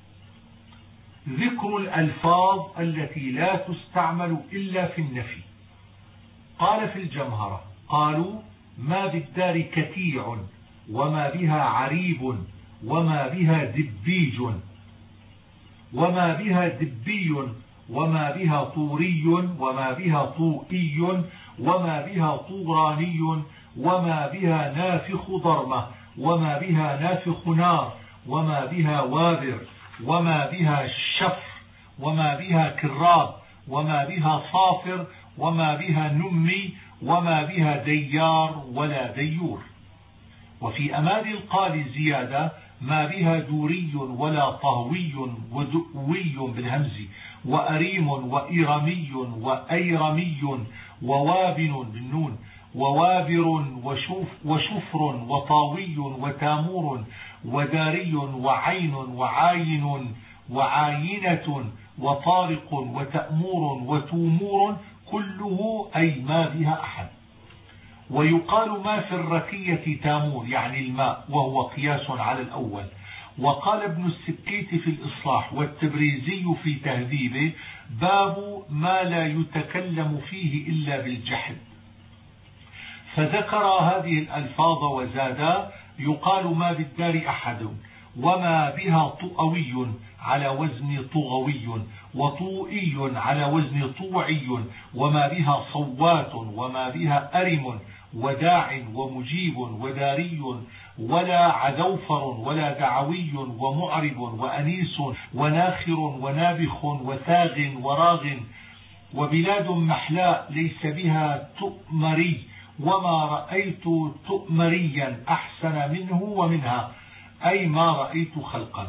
ذكر الألفاظ التي لا تستعمل إلا في النفي. قال في الجمهرة: قالوا ما بالدار كتيع وما بها عريب وما بها دبيج وما بها دبي وما بها طوري وما بها طوئي وما بها طوراني وما بها نافخ ضرمة وما بها نافخ نار وما بها وابر وما بها شفر وما بها كراب وما بها صافر وما بها نمي وما بها ديار ولا ديور. وفي أمال القال زيادة: ما بها دوري ولا طهوي ودؤوي بالهمز وأريم وإرمي وأيرمي ووابن بالنون ووابر وشوف وشفر وطاوي وتامور وداري وعين وعاين وعاينة وطارق وتأمور وتومور كله أي ما بها أحد. ويقال ما في الركية تامور يعني الماء، وهو قياس على الأول. وقال ابن السكيت في الإصلاح والتبريزي في تهذيبه: باب ما لا يتكلم فيه إلا بالجحد. فذكر هذه الألفاظ وزاد: يقال ما بالدار أحد وما بها طؤوي على وزن طغوي وطوئي على وزن طوعي وما بها صوات وما بها أرم وداع ومجيب وداري ولا عذوفر ولا دعوي ومعرب وأنيس وناخر ونابخ وثاغ وراغ وبلاد محلاء ليس بها تؤمري وما رأيت تؤمريا أحسن منه ومنها، أي ما رأيت خلقا.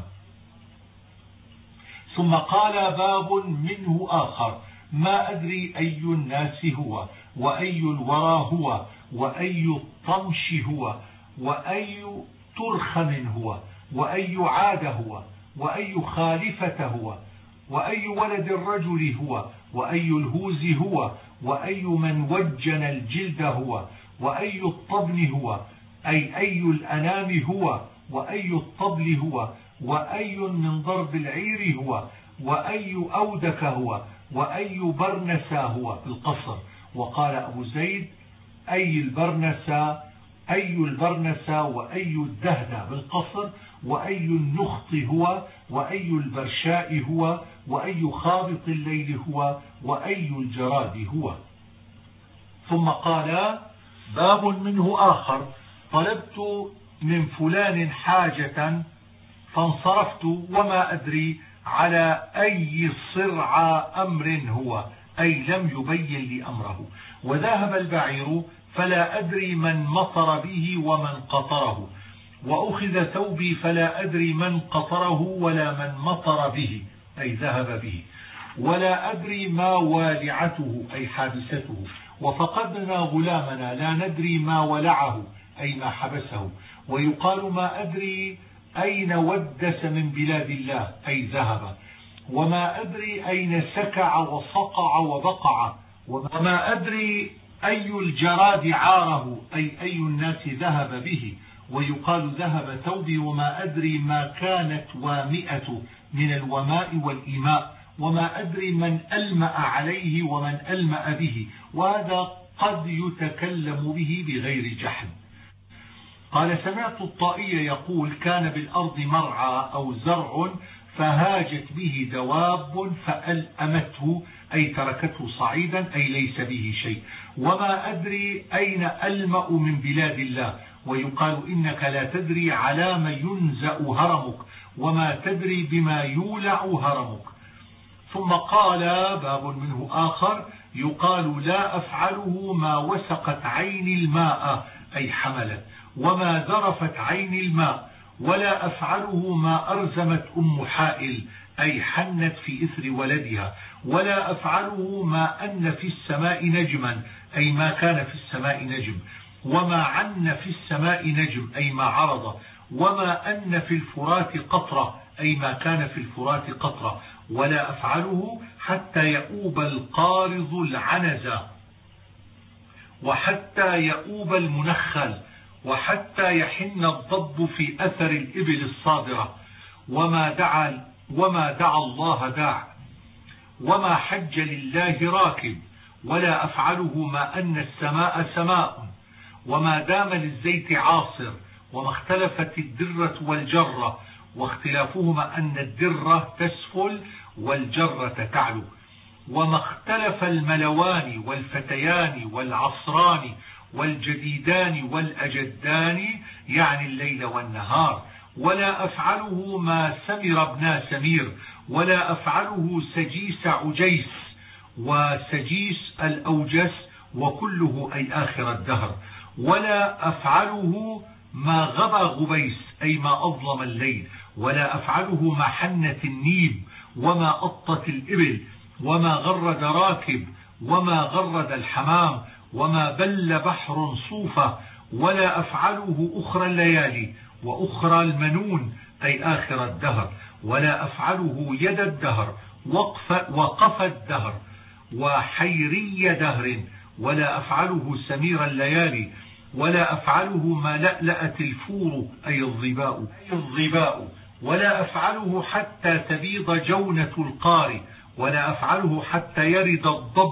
ثم قال: باب منه آخر ما أدري أي الناس هو وأي الورى هو وأي الطمش هو وأي ترخم هو وأي عاد هو وأي خالفة هو وأي ولد الرجل هو وأي الهوز هو وأي من وجن الجلد هو وأي الطبن هو أي أي الأنام هو وأي الطبل هو وأي من ضرب العير هو وأي أودك هو وأي برنسا هو القصر. وقال أبو زيد: أي البرنسا أي البرنسا وأي الدهدة بالقصر وأي النخط هو وأي البرشاء هو وأي خابط الليل هو وأي الجراد هو. ثم قال: باب منه آخر طلبت من فلان حاجة فانصرفت وما أدري على أي صرع أمر هو، أي لم يبين لي أمره. وذهب البعير فلا أدري من مطر به ومن قطره، وأخذ ثوبي فلا أدري من قطره ولا من مطر به أي ذهب به، ولا أدري ما والعته أي حابسته، وفقدنا غلامنا لا ندري ما ولعه أي ما حبسه. ويقال: ما أدري أين ودس من بلاد الله أي ذهب، وما أدري أين سكع وصقع وبقع، وما أدري أي الجراد عاره أي أي الناس ذهب به. ويقال: ذهب ثوبي وما أدري ما كانت وامئة من الوماء والإماء، وما أدري من ألمأ عليه ومن ألمأ به، وهذا قد يتكلم به بغير جحد. قال: سمعت الطائي يقول: كان بالأرض مرعى أو زرع فهاجت به دواب فألأمته أي تركته صعيدا أي ليس به شيء، وما أدري أين ألمأ من بلاد الله. ويقال: إنك لا تدري على ما ينزأ هرمك وما تدري بما يولع هرمك. ثم قال: باب منه آخر يقال: لا أفعله ما وسقت عين الماء أي حملت، وما ذرفت عين الماء، ولا أفعله ما أرزمت أم حائل أي حنت في إثر ولدها، ولا أفعله ما أن في السماء نجما أي ما كان في السماء نجم، وما عن في السماء نجم أي ما عرض، وما أن في الفرات قطرة أي ما كان في الفرات قطرة، ولا أفعله حتى يؤوب القارض العنز وحتى يؤوب المنخل وحتى يحن الضب في أثر الإبل الصادرة، وما دعا, وما دعا الله داع، وما حج لله راكب، ولا أفعله ما أن السماء سماء، وما دام للزيت عاصر، وما اختلفت الدرة والجرة، واختلافهما أن الدرة تسفل والجرة تعلو، وما اختلف الملوان والفتيان والعصران والجديدان والأجدان، يعني الليل والنهار، ولا أفعله ما سمر ابن سمير، ولا أفعله سجيس عجيس وسجيس الأوجس وكله أي آخر الدهر، ولا أفعله ما غبى غبيس أي ما أظلم الليل، ولا أفعله ما حنت النيب وما أطت الإبل، وما غرد راكب، وما غرد الحمام، وما بل بحر صوفة، ولا أفعله أخرى الليالي وأخرى المنون أي آخر الدهر، ولا أفعله يد الدهر وقف, وقف الدهر وحيري دهر، ولا أفعله سمير الليالي، ولا أفعله ما لألأت الفور أي الظباء, أي الظباء، ولا أفعله حتى تبيض جونة القار، ولا أفعله حتى يرد الضب،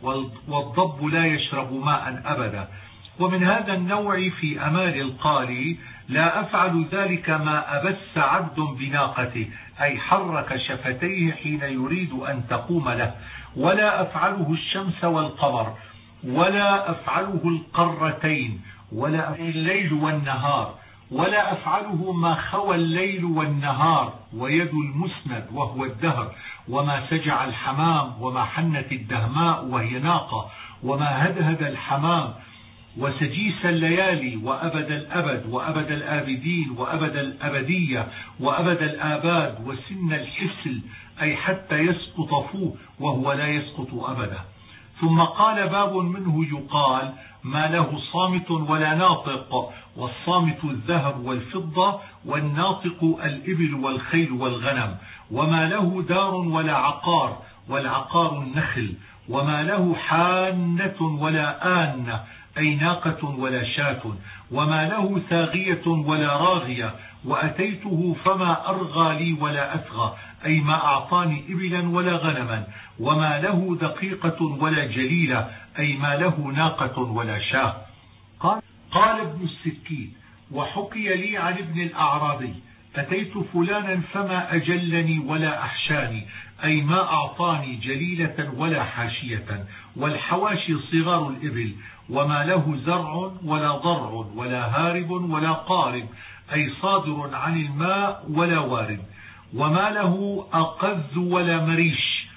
والضب لا يشرب ماء أبدا. ومن هذا النوع في أمال القاري: لا أفعل ذلك ما أبس عبد بناقته أي حرك شفتيه حين يريد أن تقوم له، ولا أفعله الشمس والقمر، ولا أفعله القرتين، ولا الليل والنهار، ولا أفعله ما خوى الليل والنهار ويد المسند وهو الدهر، وما سجع الحمام، وما حنت الدهماء وهي ناقة، وما هدهد الحمام، وسجيس الليالي، وأبد الأبد، وأبد الآبدين، وأبد الأبدية، وأبد الآباد، وسن الحسل أي حتى يسقط فوه وهو لا يسقط أبدا. ثم قال: باب منه يقال ما له صامت ولا ناطق، والصامت الذهب والفضة، والناطق الإبل والخيل والغنم، وما له دار ولا عقار، والعقار النخل، وما له حانة ولا آنة أي ناقة ولا شاة، وما له ثاغية ولا راغية، وأتيته فما أرغى لي ولا أثغى أي ما أعطاني إبلا ولا غنما، وما له دقيقة ولا جليلة أي ما له ناقة ولا شاة. قال, قال ابن السكين: وحكي لي عن ابن الأعرابي: أتيت فلانا فما أجلني ولا أحشاني أي ما أعطاني جليلة ولا حاشية، والحواشي صغار الإبل، وما له زرع ولا ضرع ولا هارب ولا قارب أي صادر عن الماء ولا وارد، وما له أقذ ولا مريش،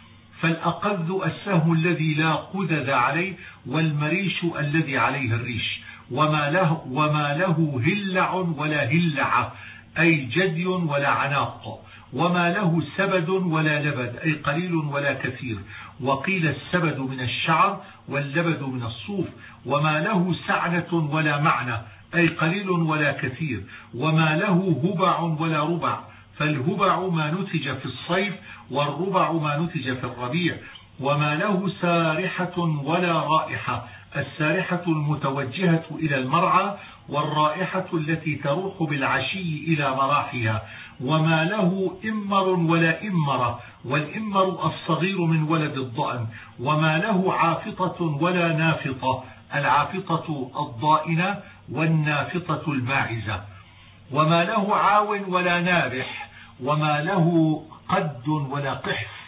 فالأقذ السهم الذي لا قذذ عليه، والمريش الذي عليه الريش، وما له, وما له هلع ولا هلع أي جدي ولا عناق، وما له سبد ولا لبد أي قليل ولا كثير، وقيل السبد من الشعر واللبد من الصوف، وما له سعنة ولا معنى أي قليل ولا كثير، وما له هبع ولا ربع، فالهبع ما نتج في الصيف، والربع ما نتج في الربيع، وما له سارحة ولا رائحة، السارحة المتوجهة إلى المرعى، والرائحة التي تروح بالعشي إلى مراحها، وما له إمر ولا إمرة، والإمر الصغير من ولد الضأن، وما له عافطة ولا نافطة، العافطة الضائنة والنافطة الماعزة، وما له عاو ولا نابح، وما له قد ولا قحف،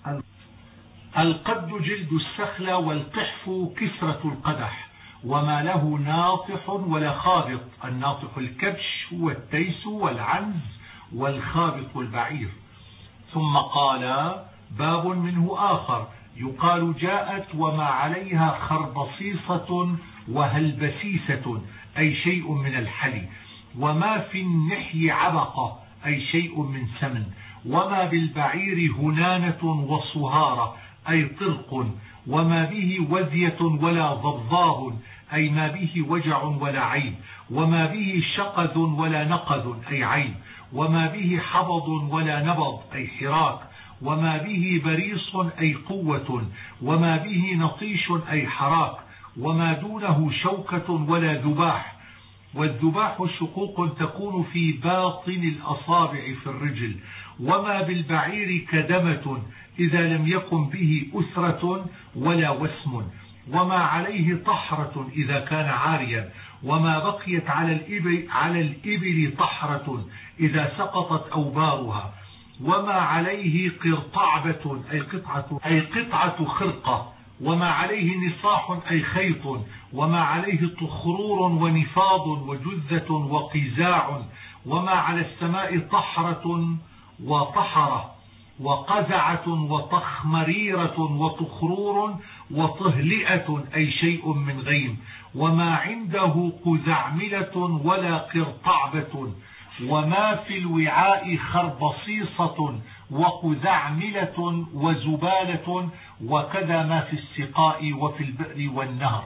القد جلد السخلة، والقحف كسرة القدح، وما له ناطح ولا خابط، الناطح الكبش والتيس والعنز، والخابط البعير. ثم قال: باب منه آخر يقال جاءت وما عليها خربصيصة وهلبسيسة أي شيء من الحلي، وما في النحي عبقة أي شيء من سمن، وما بالبعير هنانة وصهارة أي طرق، وما به وذية ولا ضبضاب أي ما به وجع ولا عيب، وما به شقذ ولا نقذ أي عيب، وما به حبض ولا نبض أي حراك، وما به بريص أي قوة، وما به نطيش أي حراك، وما دونه شوكة ولا ذباح، والذباح شقوق تكون في باطن الأصابع في الرجل. وما بالبعير كدمة إذا لم يكن به أسرة ولا وسم. وما عليه طحرة إذا كان عاريا. وما بقيت على الإبل, على الإبل طحرة إذا سقطت أوبارها. وما عليه قرطعبة أي قطعة, أي قطعة خرقة. وما عليه نصاح أي خيط. وما عليه طخرور ونفاض وجذة وقزاع. وما على السماء طحرة وطحرة وقزعة وطخمريرة وطخرور وطهلئة أي شيء من غيم. وما عنده قزعملة ولا قرطعبة. وما في الوعاء خربصيصة وقزعملة وزبالة. وكذا ما في السقاء وفي البئر والنهر.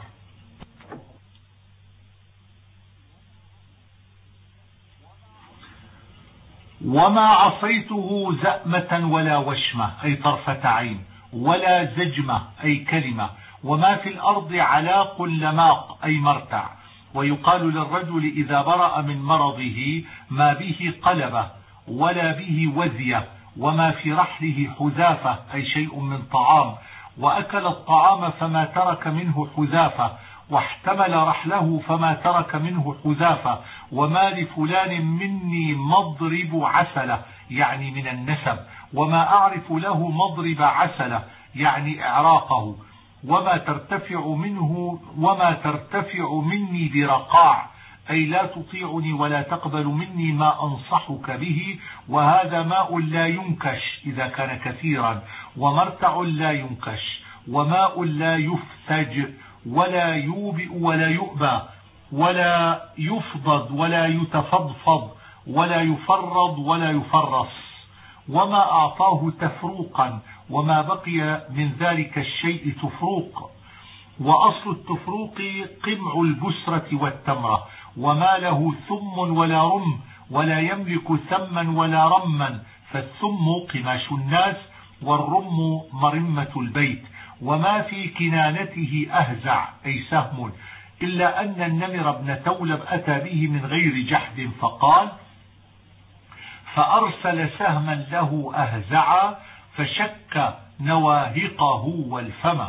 وما عصيته زأمة ولا وشمة أي طرفة عين ولا زجمة أي كلمة. وما في الأرض علاق لماق أي مرتع. ويقال للرجل إذا برأ من مرضه ما به قلبة ولا به وزية. وما في رحله حذافة أي شيء من طعام. وأكل الطعام فما ترك منه حذافة. واحتمل رحله فما ترك منه حذافة. وما لفلان مني مضرب عسلة يعني من النسب. وما أعرف له مضرب عسلة يعني إعراقه. وما ترتفع منه وما ترتفع مني برقاع أي لا تطيعني ولا تقبل مني ما أنصحك به. وهذا ماء لا ينكش إذا كان كثيرا. ومرتع لا ينكش. وماء لا يفتج ولا يوبئ ولا يؤبى ولا يفضض ولا يتفضفض ولا يفرض ولا يفرص. وما أعطاه تفروقا. وما بقي من ذلك الشيء تفروق. وأصل التفروق قمع البسرة والتمرة. وما له ثم ولا رم ولا يملك ثما ولا رما. فالثم قماش الناس والرم مرمة البيت. وما في كنانته أهزع أي سهم. إلا أن النمر بن تولب أتى به من غير جحد فقال فأرسل سهما له أهزع فشك نواهقه والفم.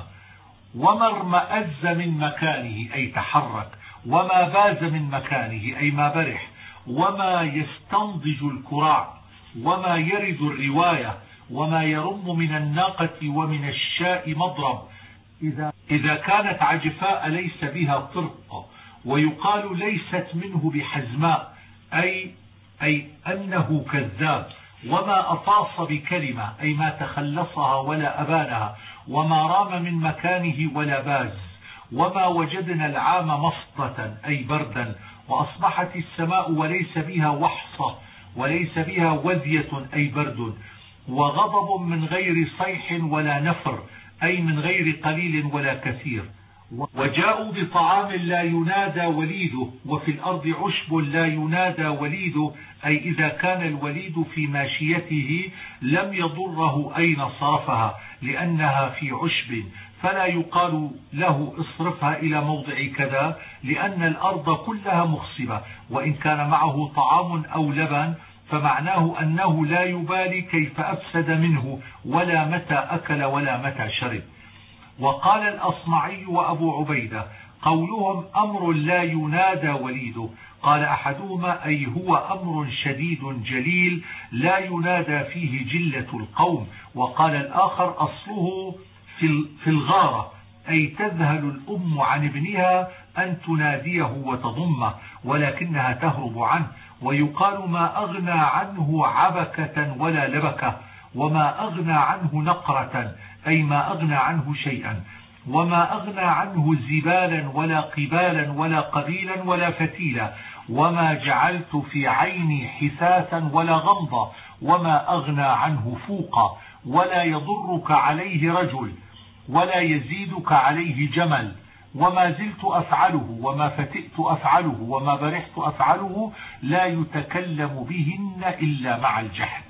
وما ارمأز من مكانه أي تحرك. وما باز من مكانه أي ما برح. وما يستنضج الكراع. وما يرد الرواية. وما يرم من الناقة ومن الشاء مضرب إذا, إذا كانت عجفاء ليس بها طرق. ويقال ليست منه بحزماء أي, أي أنه كذاب. وما أطاص بكلمة أي ما تخلصها ولا أبانها. وما رام من مكانه ولا باز. وما وجدنا العام مصطة أي بردا. وأصبحت السماء وليس بها وحصة وليس بها وذية أي برد. وغضب من غير صيح ولا نفر أي من غير قليل ولا كثير. وجاءوا بطعام لا ينادى وليده. وفي الأرض عشب لا ينادى وليده أي إذا كان الوليد في ماشيته لم يضره أين صرفها لأنها في عشب. فلا يقال له اصرفها إلى موضع كذا لأن الأرض كلها مخصبة. وإن كان معه طعام أو لبن فمعناه أنه لا يبالي كيف أفسد منه ولا متى أكل ولا متى شرب. وقال الأصمعي وأبو عبيدة قولهم أمر لا ينادى وليده. قال أحدهما أي هو أمر شديد جليل لا ينادى فيه جلة القوم. وقال الآخر أصله في الغارة أي تذهل الأم عن ابنها أن تناديه وتضمه ولكنها تهرب عنه. ويقال ما أغنى عنه عبكة ولا لبكة. وما أغنى عنه نقرة أي ما أغنى عنه شيئا. وما أغنى عنه زبالا ولا قبالا ولا قبيلا ولا فتيلا. وما جعلت في عيني حثاثا ولا غمضا. وما أغنى عنه فوقا. ولا يضرك عليه رجل ولا يزيدك عليه جمل. وما زلت أفعله وما فتئت أفعله وما برحت أفعله لا يتكلم بهن إلا مع الجحد.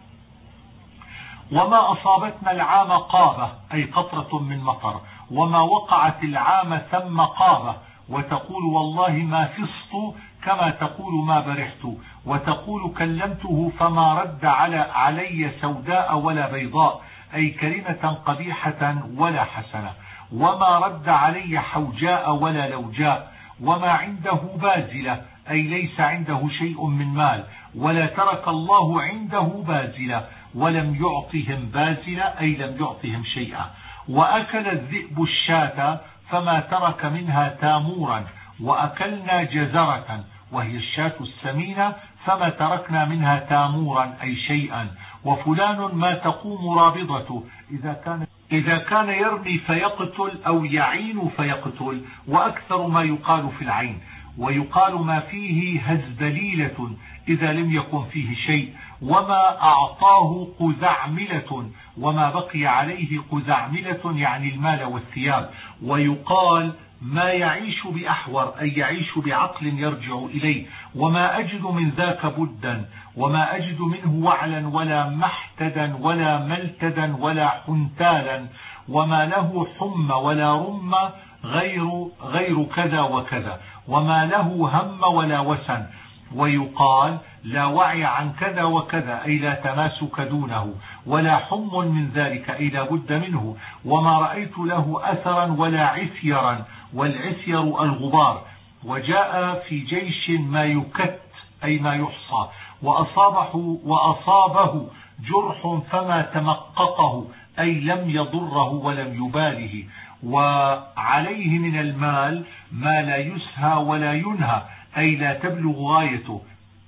وما أصابتنا العام قابة أي قطرة من مطر. وما وقعت العام ثم قابة. وتقول والله ما فصت كما تقول ما برحت، وتقول كلمته فما رد على علي سوداء ولا بيضاء، أي كلمة قبيحة ولا حسنة، وما رد علي حوجاء ولا لوجاء، وما عنده بازلة، أي ليس عنده شيء من مال، ولا ترك الله عنده بازلة ولم يعطهم بازلة، أي لم يعطهم شيئا. وأكل الذئب الشاة فما ترك منها تامورا، وأكلنا جزرة وهي الشاة السمينة فما تركنا منها تامورا أي شيئا. وفلان ما تقوم رابضته، إذا كان إذا كان يرمي فيقتل أو يعين فيقتل، وأكثر ما يقال في العين. ويقال ما فيه هزبليلة إذا لم يكن فيه شيء. وما أعطاه قزعملة، وما بقي عليه قزعملة يعني المال والثياب. ويقال ما يعيش بأحور، أي يعيش بعقل يرجع إليه. وما أجد من ذاك بدا، وما أجد منه وعلا ولا محتدا ولا ملتدا ولا حنتالا. وما له حم ولا رم غير, غير كذا وكذا. وما له هم ولا وسن. ويقال لا وعي عن كذا وكذا، أي لا تماسك دونه، ولا حم من ذلك، أي لا بد منه. وما رأيت له أثرا ولا عثيرا، والعثير الغبار. وجاء في جيش ما يكت، أي ما يحصى. وأصابه, وأصابه جرح فما تمققه، أي لم يضره ولم يباله. وعليه من المال ما لا يسهى ولا ينهى، أي لا تبلغ غايته.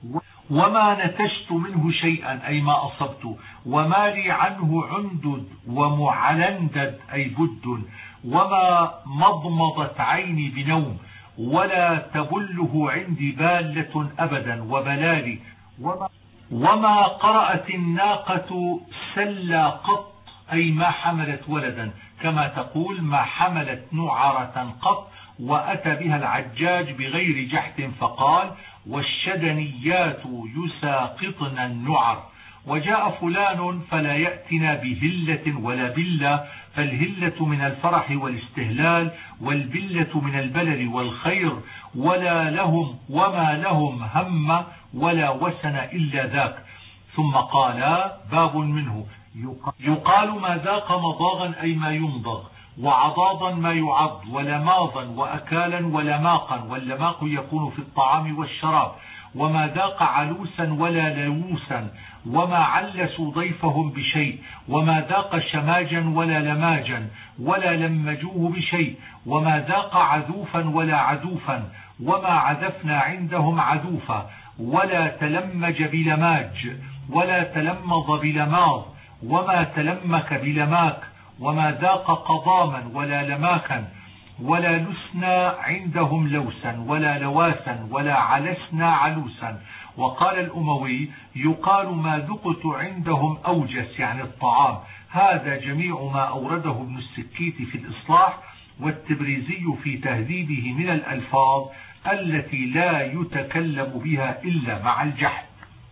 وما نتجت منه شيئا، أي ما أصبت. وما لي عنه عندد ومعلندد، أي بد. وما مضمضت عيني بنوم، ولا تبله عندي بالة أبدا وبلالي. وما, وما قرأت الناقة سلا قط، أي ما حملت ولدا، كما تقول ما حملت نعرة قط. وأتى بها العجاج بغير جحد فقال والشدنيات يساقطن النعر. وجاء فلان فلا يأتنا بهلة ولا بلة، فالهلة من الفرح والاستهلال، والبلة من البلل والخير. ولا لهم وما لهم هم ولا وسن إلا ذاك. ثم قال باب منه يقال ما ذاق مضاغا، أي ما يمضغ، وعضاضا ما يعض، ولماضا وأكالا ولماقا، واللماق يكون في الطعام والشراب. وما ذاق علوسا ولا لووسا، وما علسوا ضيفهم بشيء. وما ذاق شماجا ولا لماجا، ولا لمجوه بشيء. وما ذاق عذوفا ولا عدوفا، وما عذفنا عندهم عذوفا. ولا تلمج بلماج، ولا تلمض بلماض، وما تلمك بلماك. وما ذاق قضاما ولا لماكا، ولا لسنا عندهم لوسا ولا لواسا، ولا علسنا علوسا. وقال الأموي يقال ما ذقت عندهم أوجس، يعني الطعام. هذا جميع ما أورده ابن السكيت في الإصلاح، والتبريزي في تهذيبه من الألفاظ التي لا يتكلم بها إلا مع الجحد.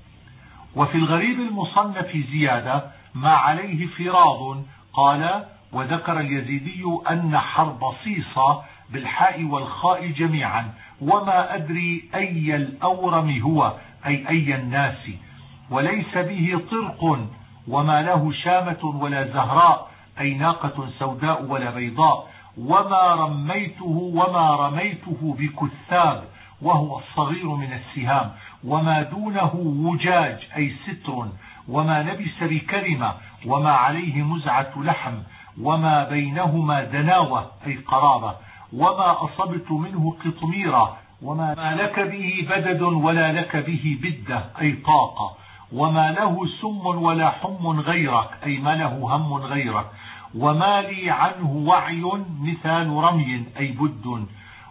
وفي الغريب المصنف زيادة ما عليه فراض. قال وذكر اليزيدي أن حربصيصة بالحاء والخاء جميعا. وما أدري أي الأورم هو، أي أي الناس. وليس به طرق، وما له شامة ولا زهراء، أي ناقة سوداء ولا بيضاء. وما رميته وما رميته بكثاب، وهو الصغير من السهام. وما دونه وجاج، أي ستر. وما لبس بكلمة، وما عليه مزعة لحم. وما بينهما دناوة، أي قرابة. وما أصبت منه قطميرة. وما لك به بدد ولا لك به بدة، أي طاقة. وما له سم ولا حم غيرك، أي ما له هم غيرك. وما لي عنه وعي مثال رمي، أي بد.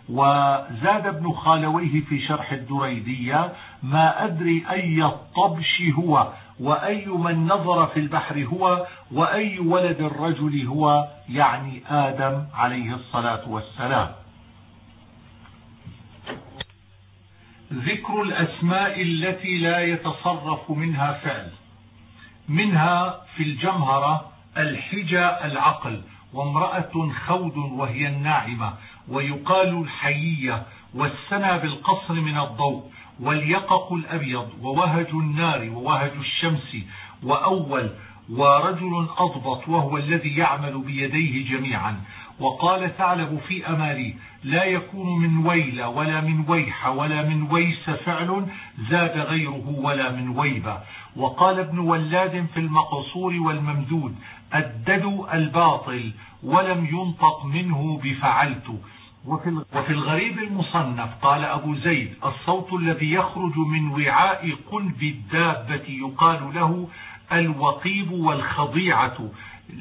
وزاد ابن خالويه في شرح الدريدية ما أدري أي الطبش هو، وأي من نظر في البحر هو، وأي ولد الرجل هو، يعني آدم عليه الصلاة والسلام. ذكر الأسماء التي لا يتصرف منها فعل. منها في الجمهرة الحجة العقل، وامرأة خود وهي الناعمة، ويقال الحيية، والسنى بالقصر من الضوء، واليقق الأبيض، ووهج النار ووهج الشمس، وأول، ورجل أضبط وهو الذي يعمل بيديه جميعا. وقال ثعلب في أمالي: لا يكون من ويل ولا من ويح ولا من ويس فعل زاد غيره ولا من ويبة. وقال ابن ولاد في المقصور والممدود: الدد الباطل، ولم ينطق منه بفعلت. وفي الغريب المصنف قال أبو زيد: الصوت الذي يخرج من وعاء قلب الدابة يقال له الوقيب والخضيعة،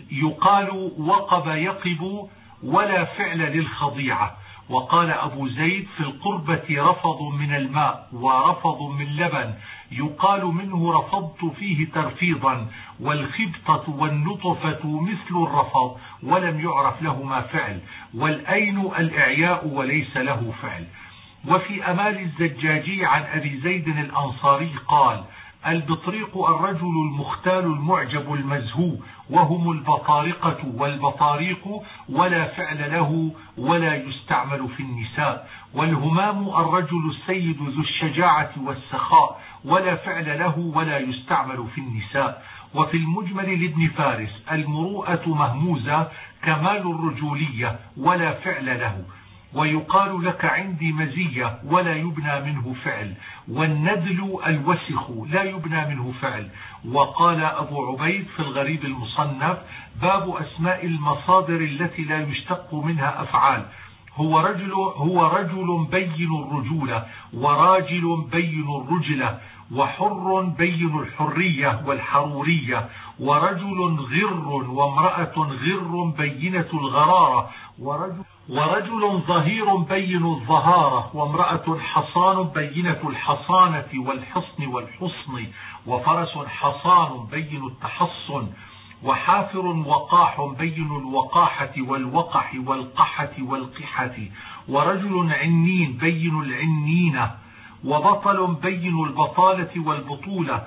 يقال وقب يقب ولا فعل للخضيعة. وقال أبو زيد: في القربة رفض من الماء ورفض من لبن، يقال منه رفضت فيه ترفيضا، والخبطة والنطفة مثل الرفض ولم يعرف لهما فعل، والأين الإعياء وليس له فعل. وفي أمال الزجاجي عن أبي زيد الأنصاري قال: البطريق الرجل المختال المعجب المزهو، وهم البطارقة والبطاريق، ولا فعل له ولا يستعمل في النساء. والهمام الرجل السيد ذو الشجاعة والسخاء، ولا فعل له ولا يستعمل في النساء. وفي المجمل لابن فارس: المروءة مهموزة كمال الرجولية، ولا فعل له. ويقال لك عندي مزية ولا يبنى منه فعل. والندل الوسخ لا يبنى منه فعل. وقال أبو عبيد في الغريب المصنف: باب أسماء المصادر التي لا يشتق منها أفعال: هو رجل, هو رجل بين الرجولة، وراجل بين الرجلة، وحر بين الحرية والحرورية، ورجل غر وامرأة غر بينة الغرارة، ورجل, ورجل ظهير بين الظهارة، وامرأة حصان بينة الحصانة والحصن والحصن، وفرس حصان بين التحصن، وحافر وقاح بين الوقاحة والوقح والقحة والقحة، ورجل عنين بين العنينة، وبطل بين البطالة والبطولة،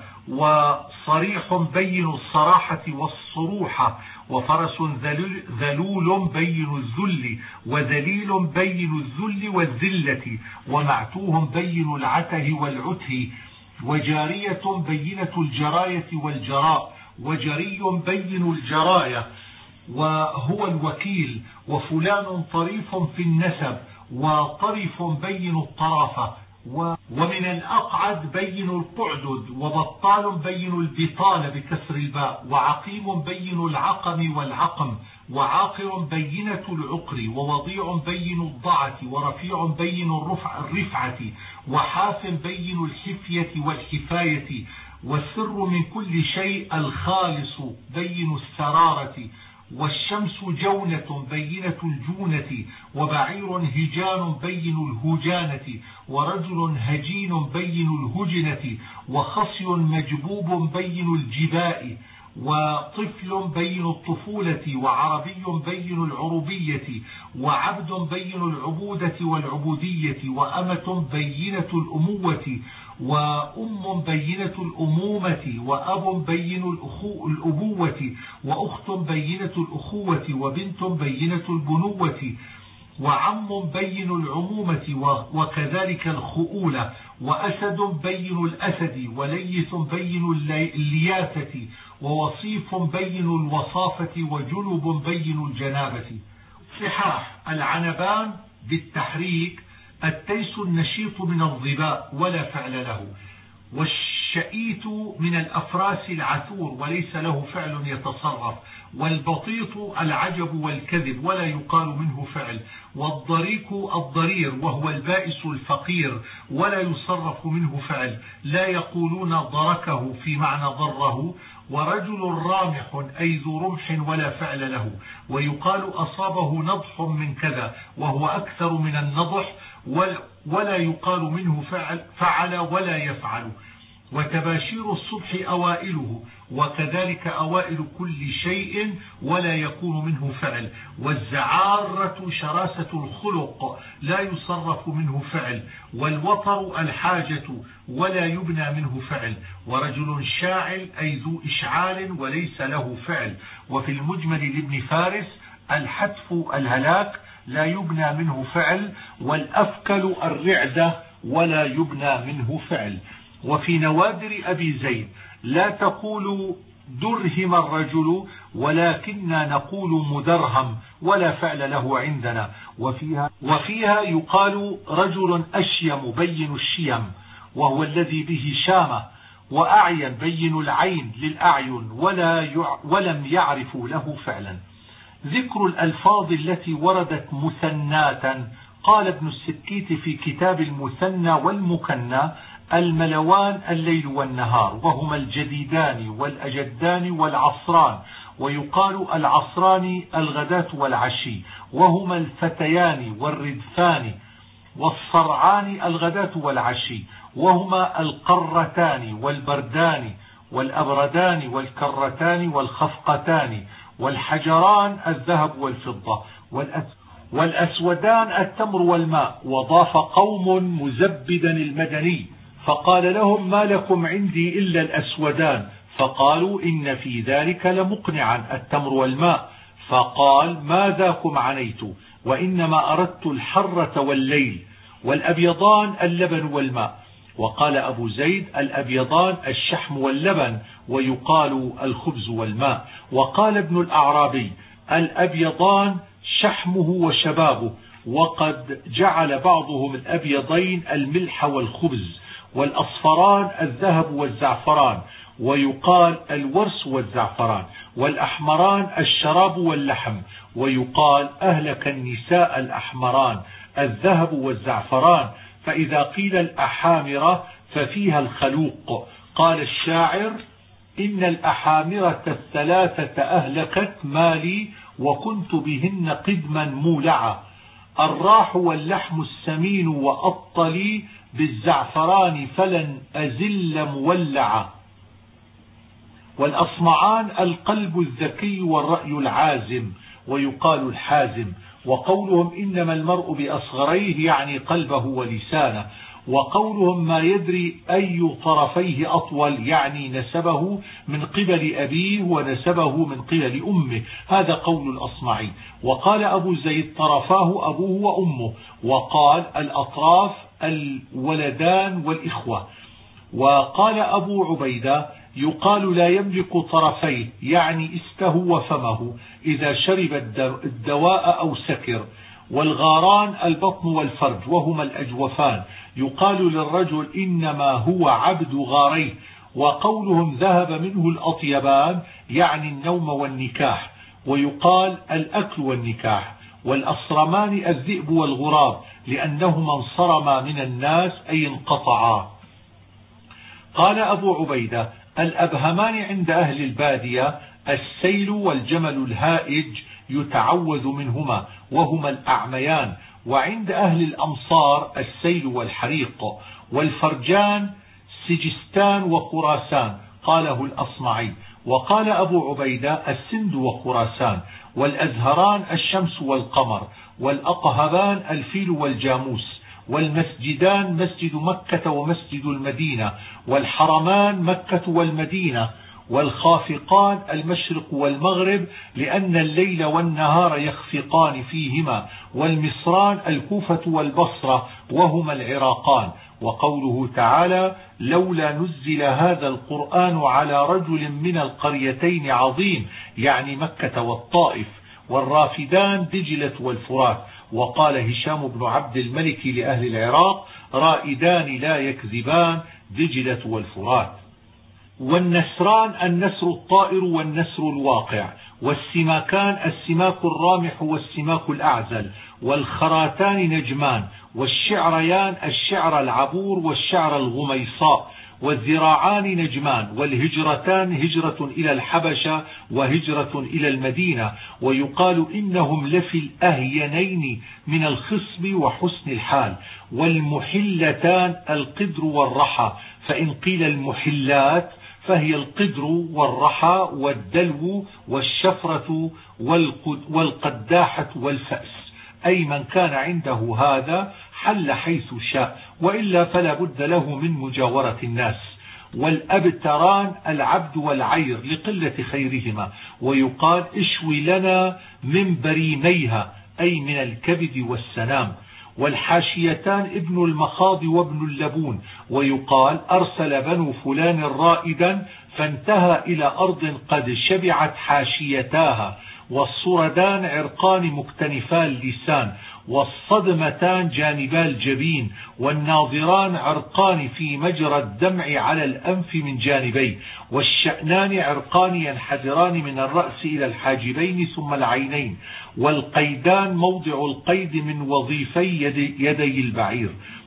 وصريح بين الصراحة والصروحة، وفرس ذلول بين الذل، وذليل بين الذل والذلة، ومعتوه بين العته والعته، وجارية بينة الجراية والجراء، وجري بين الجراية وهو الوكيل، وفلان طريف في النسب، وطرف بين الطرافة، ومن الأقعد بين القعدد، وبطال بين البطال بكسر الباء، وعقيم بين العقم والعقم، وعاقر بينة العقر، ووضيع بين الضعة، ورفيع بين الرفع الرفعة، وحاف بين الحفية والحفاية، والسر من كل شيء الخالص بين السرارة، والشمس جونة بينة الجونة، وبعير هجان بين الهجانة، ورجل هجين بين الهجنة، وخصي مجبوب بين الجباء، وطفل بين الطفولة، وعربي بين العربية، وعبد بين العبودة والعبودية، وأمة بينة الأموة، وأم بينة الأمومة، وأب بين الأبوة، وأخت بينة الأخوة، وبنت بينة البنوة، وعم بين العمومة، وكذلك الخؤولة، وأسد بين الأسد، وليث بين اللياثة، ووصيف بين الوصافة، وجنب بين الجنابة. صحاح: العنبان بالتحريك، التيس النشيط من الظباء ولا فعل له، والشئيت من الأفراس العثور وليس له فعل يتصرف، والبطيط العجب والكذب ولا يقال منه فعل، والضريك الضرير وهو البائس الفقير ولا يصرف منه فعل، لا يقولون ضركه في معنى ضره، ورجل رامح أي ذو رمح ولا فعل له، ويقال أصابه نضح من كذا وهو أكثر من النضح، ولا يقال منه فعل, فعل ولا يفعل. وتباشير الصبح أوائله، وكذلك أوائل كل شيء ولا يكون منه فعل. والزعارة شراسة الخلق لا يصرف منه فعل. والوطر الحاجة ولا يبنى منه فعل. ورجل شاعل أي ذو إشعال وليس له فعل. وفي المجمل لابن فارس: الحتف الهلاك لا يبنى منه فعل، والأفكل الرعدة ولا يبنى منه فعل. وفي نوادر أبي زيد لا تقول درهم الرجل ولكننا نقول مدرهم ولا فعل له عندنا. وفيها, وفيها يقال رجل أشيم بين الشيم وهو الذي به شامة، وأعين بين العين للأعين ولا يع ولم يعرفوا له فعلا. ذكر الألفاظ التي وردت مثناتا، قال ابن السكيت في كتاب المثنى والمكنى: الملوان الليل والنهار، وهما الجديدان والأجدان والعصران، ويقال العصران الغداة والعشي، وهما الفتيان والردفان، والصرعان الغداة والعشي، وهما القرتان والبردان والأبردان والكرتان والخفقتان، والحجران الذهب والفضة، والأسودان التمر والماء. وضاف قوم مزبدا المدني فقال لهم: ما لكم عندي إلا الأسودان؟ فقالوا: إن في ذلك لمقنعا التمر والماء. فقال: ما ذاكم عنيت، وإنما أردت الحرة والليل. والأبيضان اللبن والماء. وقال أبو زيد: الأبيضان الشحم واللبن، ويقال الخبز والماء. وقال ابن الأعرابي: الأبيضان شحمه وشبابه، وقد جعل بعضهم الأبيضين الملح والخبز. والأصفران الذهب والزعفران، ويقال الورس والزعفران. والأحمران الشراب واللحم، ويقال أهلك النساء الأحمران الذهب والزعفران. فإذا قيل الأحامرة ففيها الخلوق. قال الشاعر: إن الأحامرة الثلاثة أهلكت مالي، وكنت بهن قدما مولعا. الراح واللحم السمين وأطلي، بالزعفران فلن أزل مولعا. والأصمعان القلب الذكي والرأي العازم، ويقال الحازم. وقولهم إنما المرء بأصغريه يعني قلبه ولسانه. وقولهم ما يدري أي طرفيه أطول يعني نسبه من قبل أبيه ونسبه من قبل أمه. هذا قول الأصمعي. وقال أبو زيد: طرفاه أبوه وأمه. وقال الأطراف الولدان والإخوة. وقال أبو عبيدة: يقال لا يملك طرفيه يعني استهو فمه إذا شرب الدواء أو سكر. والغاران البطن والفرج، وهما الأجوفان. يقال للرجل: إنما هو عبد غاريه. وقولهم ذهب منه الأطيبان يعني النوم والنكاح، ويقال الأكل والنكاح. والأصرمان الذئب والغراب، لأنهما انصرما من الناس أي انقطعا. قال أبو عبيدة: الأبهمان عند أهل البادية السيل والجمل الهائج يتعوذ منهما، وهما الأعميان. وعند أهل الأمصار السيل والحريق. والفرجان سجستان وخراسان، قاله الأصمعي. وقال أبو عبيدة: السند وخراسان. والأزهران الشمس والقمر. والأقهبان الفيل والجاموس. والمسجدان مسجد مكة ومسجد المدينة. والحرمان مكة والمدينة. والخافقان المشرق والمغرب، لأن الليل والنهار يخفقان فيهما. والمصران الكوفة والبصرة، وهما العراقان. وقوله تعالى: لولا نزل هذا القرآن على رجل من القريتين عظيم، يعني مكة والطائف. والرافدان دجلة والفرات. وقال هشام بن عبد الملك لأهل العراق: رائدان لا يكذبان، دجلة والفرات. والنسران النسر الطائر والنسر الواقع. والسماكان السماك الرامح والسماك الأعزل. والخراتان نجمان. والشعريان الشعر العبور والشعر الغميصاء. والذراعان نجمان. والهجرتان هجرة إلى الحبشة وهجرة إلى المدينة. ويقال إنهم لفي الأهينين من الخصب وحسن الحال. والمحلتان القدر والرحى، فإن قيل المحلات فهي القدر والرحى والدلو والشفرة والقداحة والفأس، أي من كان عنده هذا حل حيث شاء، وإلا فلا بد له من مجاورة الناس. والأبتران العبد والعير لقلة خيرهما. ويقال اشوي لنا من بريميها أي من الكبد والسنام. والحاشيتان ابن المخاض وابن اللبون. ويقال أرسل بنو فلان رائدا فانتهى إلى أرض قد شبعت حاشيتاها. والصردان عرقان مكتنفا اللسان. والصدمتان جانبا الجبين. والناظران عرقان في مجرى الدمع على الأنف من جانبين. والشأنان عرقان ينحدران من الرأس إلى الحاجبين ثم العينين. والقيدان موضع القيد من وظيفي يدي, يدي البعير.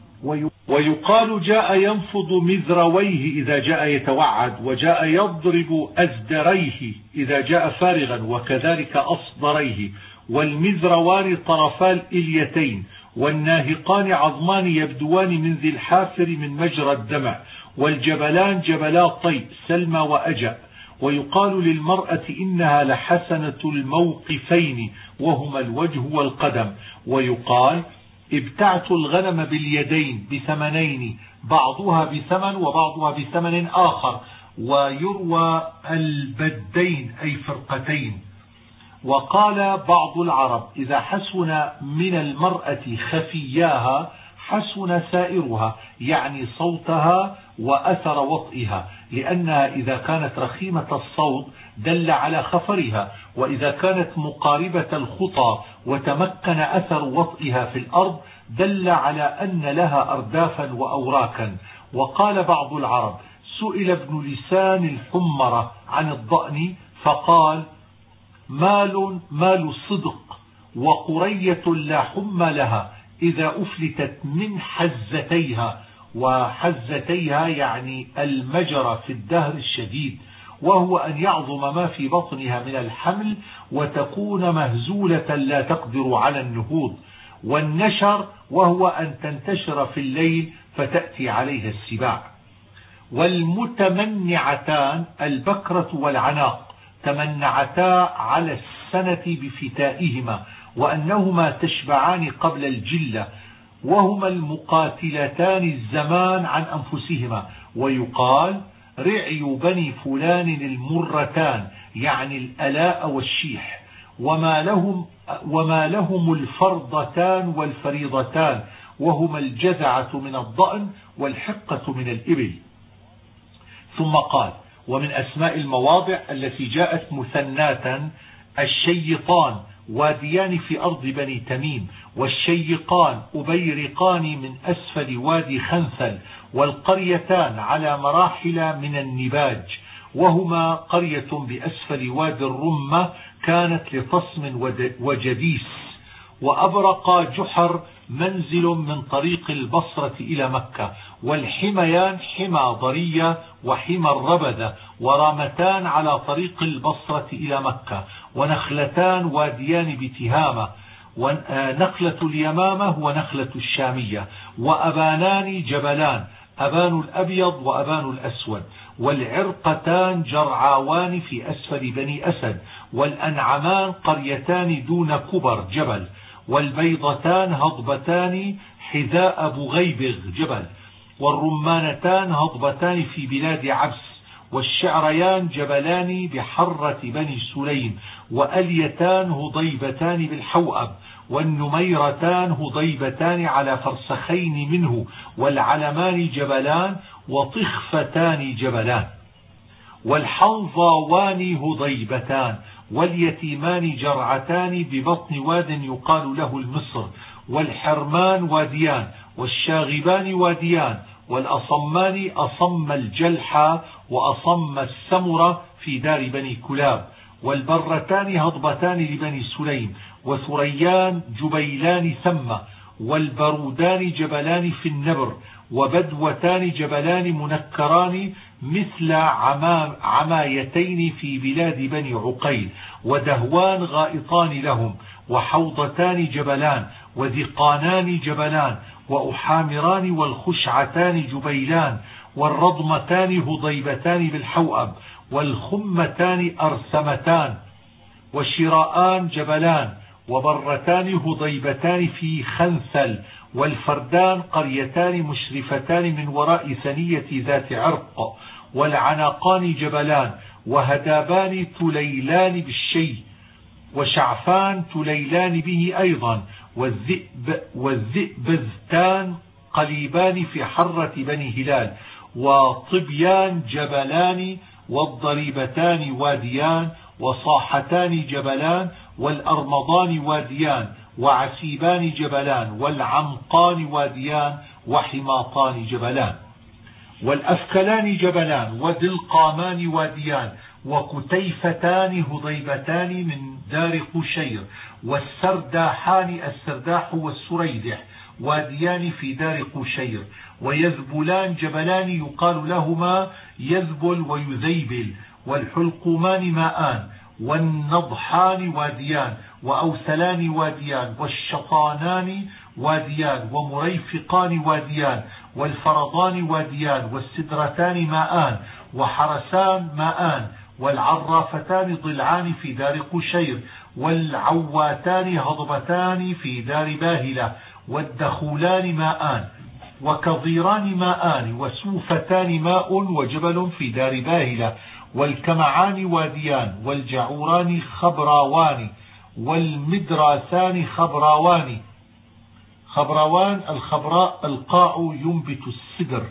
ويقال جاء ينفض مذرويه إذا جاء يتوعد، وجاء يضرب أزدريه إذا جاء فارغا، وكذلك أصدريه. والمذروان طرفا الإليتين. والناهقان عظمان يبدوان من ذي الحافر من مجرى الدمع. والجبلان جبلا طي سلمى وأجأ. ويقال للمرأة إنها لحسنة الموقفين وهما الوجه والقدم. ويقال ابتعت الغنم باليدين بثمنين، بعضها بثمن وبعضها بثمن آخر. ويروى البدين أي فرقتين. وقال بعض العرب إذا حسن من المرأة خفياها حسن سائرها، يعني صوتها وأثر وطئها، لأنها إذا كانت رخيمة الصوت دل على خفرها، وإذا كانت مقاربة الخطى وتمكن أثر وطئها في الأرض دل على أن لها أردافا وأوراكا. وقال بعض العرب سئل ابن لسان الحمرة عن الضأن فقال مال مال الصدق وقرية لا حم لها إذا أفلتت من حزتيها. وحزتيها يعني المجرى في الدهر الشديد، وهو أن يعظم ما في بطنها من الحمل وتكون مهزولة لا تقدر على النهوض. والنشر وهو أن تنتشر في الليل فتأتي عليها السباع. والمتمنعتان البكرة والعناق تمنعتا على السنة بفتائهما، وأنهما تشبعان قبل الجلة، وهما المقاتلتان الزمان عن أنفسهما. ويقال رعي بني فلان المرتان يعني الألاء والشيح. وما لهم, وما لهم الفرضتان والفريضتان وهما الجذعة من الضأن والحقة من الإبل. ثم قال ومن أسماء المواضع التي جاءت مثناتا الشيطان واديان في أرض بني تميم، والشيقان أبيرقان من أسفل وادي خنثل، والقريتان على مراحل من النباج، وهما قرية بأسفل وادي الرمة كانت لتصم وجديس. وأبرق جحر منزل من طريق البصرة إلى مكة. والحميان حمى ضرية وحمى الربذة، ورامتان على طريق البصرة إلى مكة. ونخلتان واديان بتهامة، ونخلة اليمامة ونخلة الشامية. وأبانان جبلان، أبان الأبيض وأبان الأسود. والعرقتان جرعاوان في أسفل بني أسد. والأنعمان قريتان دون كبر جبل. والبيضتان هضبتان حذاء بغيبغ جبل. والرمانتان هضبتان في بلاد عبس. والشعريان جبلان بحرة بني سليم. وأليتان هضيبتان بالحوأب. والنميرتان هضيبتان على فرسخين منه. والعلمان جبلان وطخفتان جبلان. والحنظاوان هضيبتان. واليتيمان جرعتان ببطن واد يقال له المصر. والحرمان واديان. والشاغبان واديان. والأصمان أصم الجلحى وأصم السمرة في دار بني كلاب. والبرتان هضبتان لبني سليم. وثريان جبيلان ثم. والبرودان جبلان في النبر. وبدوتان جبلان منكران مثل عمايتين في بلاد بني عقيل. ودهوان غائطان لهم. وحوضتان جبلان. وذقانان جبلان. وأحامران والخشعتان جبيلان. والرضمتان هضيبتان بالحوأب. والخمتان أرسمتان. وشراءان جبلان. وبرتان هضيبتان في خنثل. والفردان قريتان مشرفتان من وراء ثنية ذات عرق، والعناقان جبلان، وهدابان تليلان بالشيء، وشعفان تليلان به أيضا، والذئب والذئبزتان قليبان في حرة بني هلال، وطبيان جبلان، والضريبتان واديان، وصاحتان جبلان، والأرمضان واديان، وعسيبان جبلان، والعمقان واديان، وحماطان جبلان، والأفكلان جبلان، ودلقامان واديان، وكتيفتان هضيبتان من دار قشير، والسرداحان السرداح والسريدح واديان في دار قشير، ويذبلان جبلان يقال لهما يذبل ويذيبل، والحلقومان ماءان، والنضحان واديان، وأوثلان واديان، والشطانان واديان، ومريفقان واديان، والفرضان واديان، والسدرتان ماءان، وحرسان ماءان، والعرافتان ضلعان في دار قشير، والعواتان هضبتان في دار باهلة، والدخولان ماءان، وكظيران ماءان، وسوفتان ماء وجبل في دار باهلة، والكمعان واديان، والجعوران خبراوان، والمدراسان خبراوان. خبراوان الخبراء القاع ينبت السدر،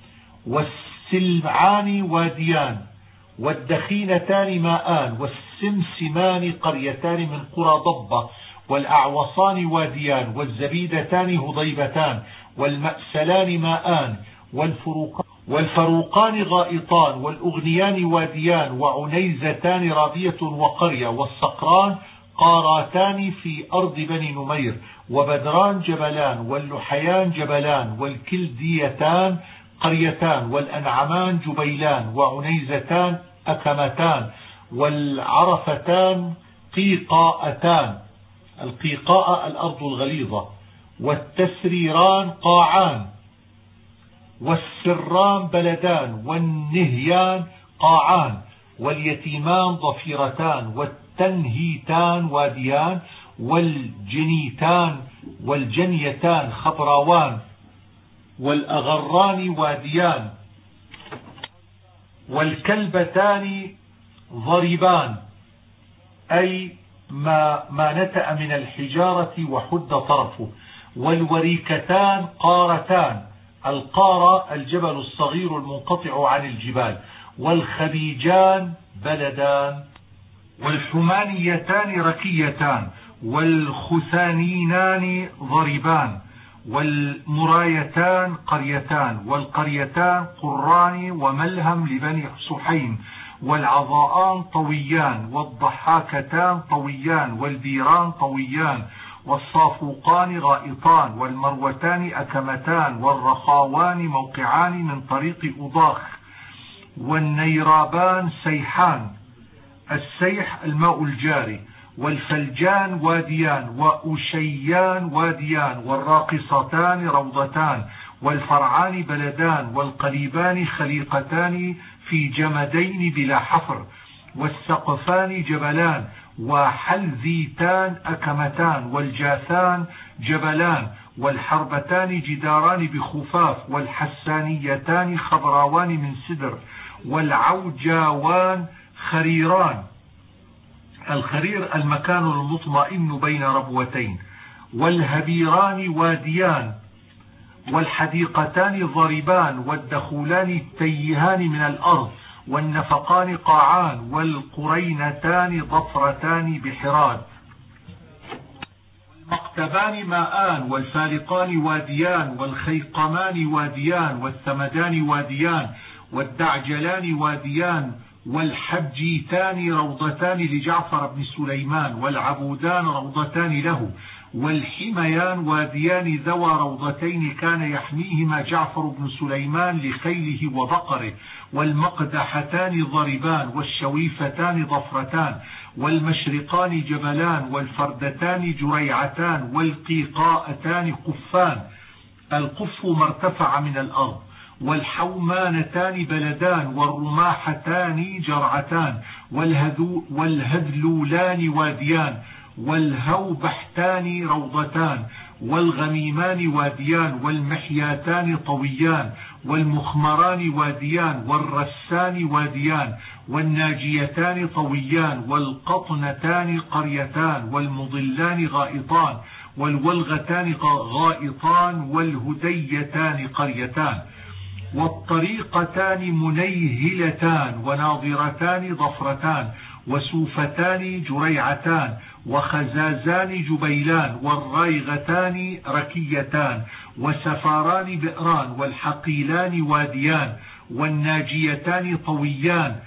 والسلعان واديان، والدخينتان ماءان، والسمسمان قريتان من قرى ضبة، والأعوصان واديان، والزبيدتان هضيبتان، والمأسلان ماءان، والفروقان والفروقان غائطان، والأغنيان واديان، وعنيزتان رابية وقرية، والصقران قاراتان في أرض بني نمير، وبدران جبلان، واللحيان جبلان، والكلديتان قريتان، والأنعمان جبيلان، وعنيزتان أكمتان، والعرفتان قيقاءتان، القيقاء الأرض الغليظة، والتسريران قاعان، والسران بلدان، والنهيان قاعان، واليتيمان ضفيرتان، والتنهيتان واديان، والجنيتان والجنيتان خبراوان، والأغران واديان، والكلبتان ضريبان، أي ما, ما نتأ من الحجارة وحد طرفه، والوريكتان قارتان، القارة الجبل الصغير المنقطع عن الجبال، والخبيجان بلدان، والحمانيتان ركيتان، والخثانينان ضريبان، والمرايتان قريتان، والقريتان قران وملهم لبني سحيم، والعضاءان طويان، والضحاكتان طويان، والبيران طويان، والصافوقان غائطان، والمروتان أكمتان، والرخاوان موقعان من طريق أضاخ، والنيرابان سيحان، السيح الماء الجاري، والفلجان واديان، وأشيان واديان، والراقصتان روضتان، والفرعان بلدان، والقليبان خليقتان في جمدين بلا حفر، والسقفان جبلان، وحلذيتان أكمتان، والجاثان جبلان، والحربتان جداران بخفاف، والحسانيتان خضراوان من سدر، والعوجاوان خريران، الخرير المكان المطمئن بين ربوتين، والهبيران واديان، والحديقتان ضربان، والدخولان تيهان من الأرض، والنفقان قاعان، والقرينتان ضفرتان بحراد، والمقتبان ماءان، والفالقان واديان، والخيقمان واديان، والثمدان واديان، والدعجلان واديان، والحجيتان روضتان لجعفر بن سليمان، والعبودان روضتان له، والحميان واديان ذوى روضتين كان يحميهما جعفر بن سليمان لخيله وبقره، والمقدحتان ضربان، والشويفتان ضفرتان، والمشرقان جبلان، والفردتان جريعتان، والقيقاءتان قفان، القف ما ارتفع من الأرض، والحومانتان بلدان، والرماحتان جرعتان، والهذلولان واديان، والهوبحتان روضتان، والغميمان واديان والمحياتان طويان والمخمران واديان والرسان واديان والناجيتان طويان والقطنتان قريتان والمضلان غائطان والولغتان غائطان والهديتان قريتان والطريقتان منيهلتان وناظرتان ضفرتان وسوفتان جريعتان وخزازان جبيلان والرايغتان ركيتان وسفاران بئران والحقيلان واديان والناجيتان طويان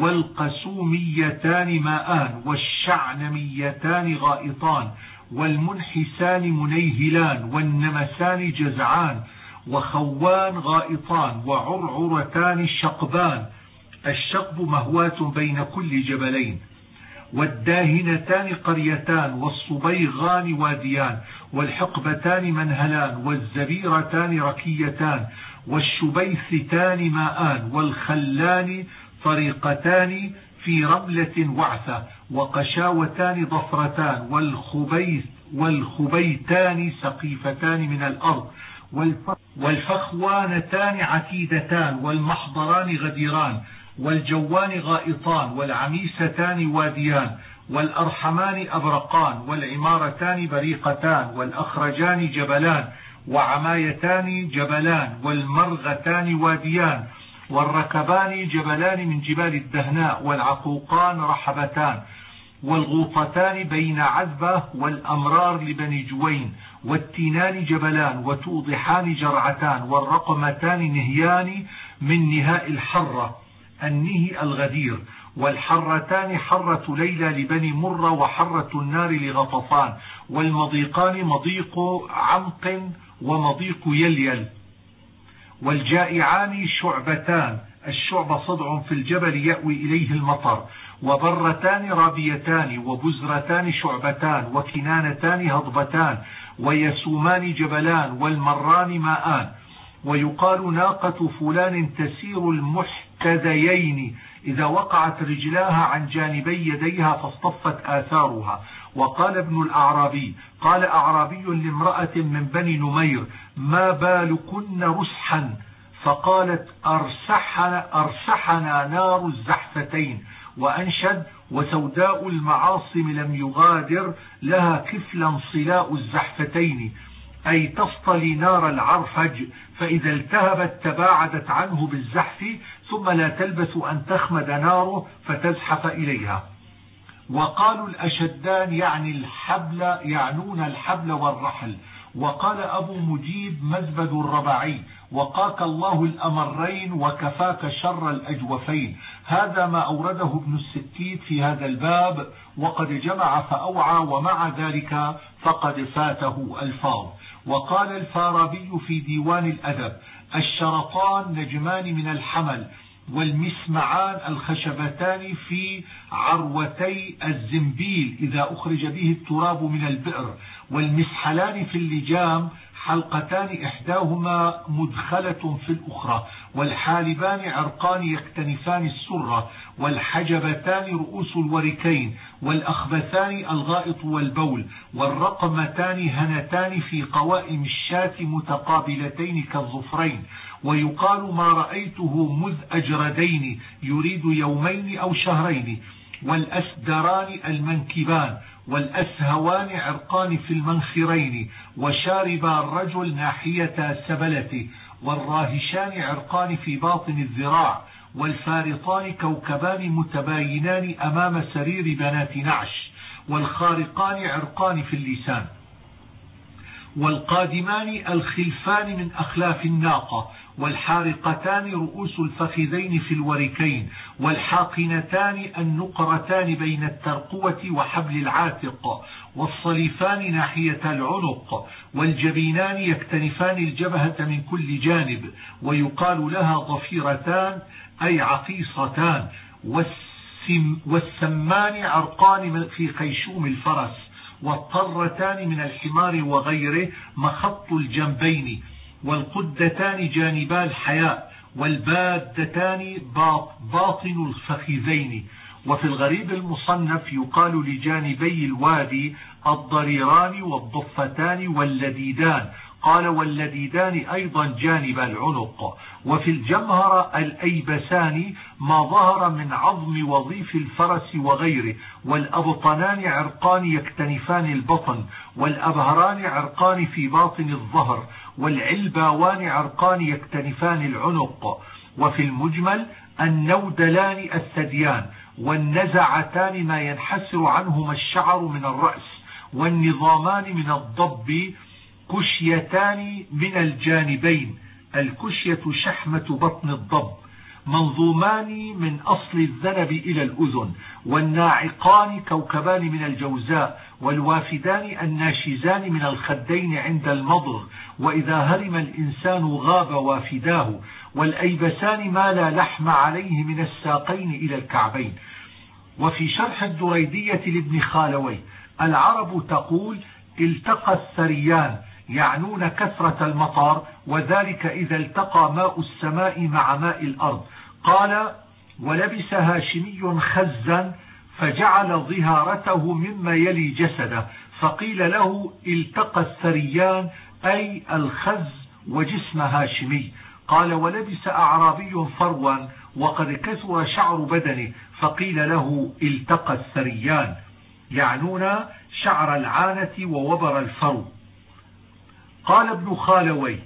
والقسوميتان ماءان والشعنميتان غائطان والمنحسان منيهلان والنمسان جزعان وخوان غائطان وعرعرتان شقبان. الشقب مهواة بين كل جبلين. والداهنتان قريتان والصبيغان واديان والحقبتان منهلان والزبيرتان ركيتان والشبيثتان ماءان والخلان طريقتان في رملة وعثة وقشاوتان ضفرتان والخبيث والخبيتان سقيفتان من الأرض والفخوانتان عتيدتان والمحضران غديران والجوان غائطان والعميستان واديان والأرحمان أبرقان والعمارتان بريقتان والأخرجان جبلان وعمايتان جبلان والمرغتان واديان والركبان جبلان من جبال الدهناء والعقوقان رحبتان والغوطتان بين عذبة والأمرار لبني جوين والتينان جبلان وتوضحان جرعتان والرقمتان نهيان من نهاء الحرة النهي الغدير والحرتان حرة ليلى لبني مرة وحرة النار لغطفان والمضيقان مضيق عمق ومضيق يليل والجائعان شعبتان الشعب صدع في الجبل يأوي إليه المطر وبرتان رابيتان وبزرتان شعبتان وكنانتان هضبتان ويسومان جبلان والمران ماءان. ويقال ناقة فلان تسير المحتذيين إذا وقعت رجلاها عن جانبي يديها فاصطفت آثارها. وقال ابن الأعرابي قال أعرابي لامرأة من بني نمير ما بالكن رسحا فقالت أرسحنا, أرسحنا نار الزحفتين. وأنشد وسوداء المعاصم لم يغادر لها كفلا صلاء الزحفتين أي تصطلي نار العرفج فإذا التهبت تباعدت عنه بالزحف ثم لا تلبث أن تخمد ناره فتزحف إليها. وقالوا الأشدان يعني الحبل يعنون الحبل والرحل. وقال أبو مجيب مزبد الرباعي وقاك الله الأمرين وكفاك شر الأجوفين. هذا ما أورده ابن الستيت في هذا الباب وقد جمع فأوعى ومع ذلك فقد فاته الفاظ. وقال الفارابي في ديوان الأدب الشرطان نجمان من الحمل والمسمعان الخشبتان في عروتي الزنبيل إذا أخرج به التراب من البئر والمسحلان في اللجام حلقتان إحداهما مدخلة في الأخرى والحالبان عرقان يكتنفان السرة والحجبتان رؤوس الوركين والأخبثان الغائط والبول والرقمتان هنتان في قوائم الشاة متقابلتين كالظفرين. ويقال ما رأيته مذ أجردين يريد يومين أو شهرين. والأسدران المنكبان والأسهوان عرقان في المنخرين وشارب الرجل ناحية سبلته والراهشان عرقان في باطن الذراع والفارطان كوكبان متباينان أمام سرير بنات نعش والخارقان عرقان في اللسان والقادمان الخلفان من أخلاف الناقة والحارقتان رؤوس الفخذين في الوركين والحاقنتان النقرتان بين الترقوة وحبل العاتق والصليفان ناحية العنق والجبينان يكتنفان الجبهة من كل جانب. ويقال لها ضفيرتان أي عقيصتان. والسمان عرقان في خيشوم الفرس والطرتان من الحمار وغيره مخط الجنبين والقدتان جانبا الحياء والبادتان باطن الفخذين وفي الغريب المصنف يقال لجانبي الوادي الضريران والضفتان واللديدان، قال واللديدان أيضا جانب العنق. وفي الجمهرة الأيبسان ما ظهر من عظم وظيف الفرس وغيره، والأبطنان عرقان يكتنفان البطن، والأبهران عرقان في باطن الظهر، والعلباوان عرقان يكتنفان العنق. وفي المجمل النودلان الثديان، والنزعتان ما ينحسر عنهما الشعر من الرأس، والنظامان من الضب، كشيتان من الجانبين، الكشية شحمة بطن الضب، منظومان من أصل الذنب إلى الأذن، والناعقان كوكبان من الجوزاء، والوافدان الناشزان من الخدين عند المضغ، وإذا هرم الإنسان غاب وافداه، والأيبسان ما لا لحم عليه من الساقين إلى الكعبين. وفي شرح الدريدية لابن خالوي: العرب تقول التقى الثريان، يعنون كثرة المطر، وذلك إذا التقى ماء السماء مع ماء الأرض. قال: ولبس هاشمي خزا فجعل ظهارته مما يلي جسده، فقيل له التقى الثريان أي الخز وجسم هاشمي. قال: ولبس أعرابي فروا وقد كثر شعر بدنه، فقيل له التقى الثريان، يعنون شعر العانة ووبر الفرو. قال ابن خالوي: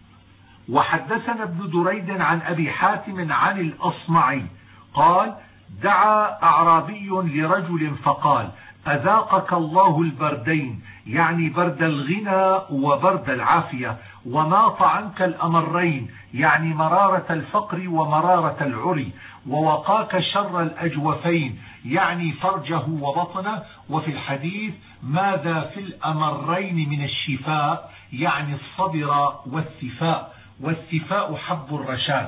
وحدثنا ابن دريد عن أبي حاتم عن الأصمعي قال: دعا أعرابي لرجل فقال: أذاقك الله البردين، يعني برد الغنى وبرد العافية، وماط عنك الأمرين، يعني مرارة الفقر ومرارة العري، ووقاك شر الأجوفين، يعني فرجه وبطنه. وفي الحديث: ماذا في الأمرين من الشفاء، يعني الصبر والثفاء، والثفاء حب الرشاد.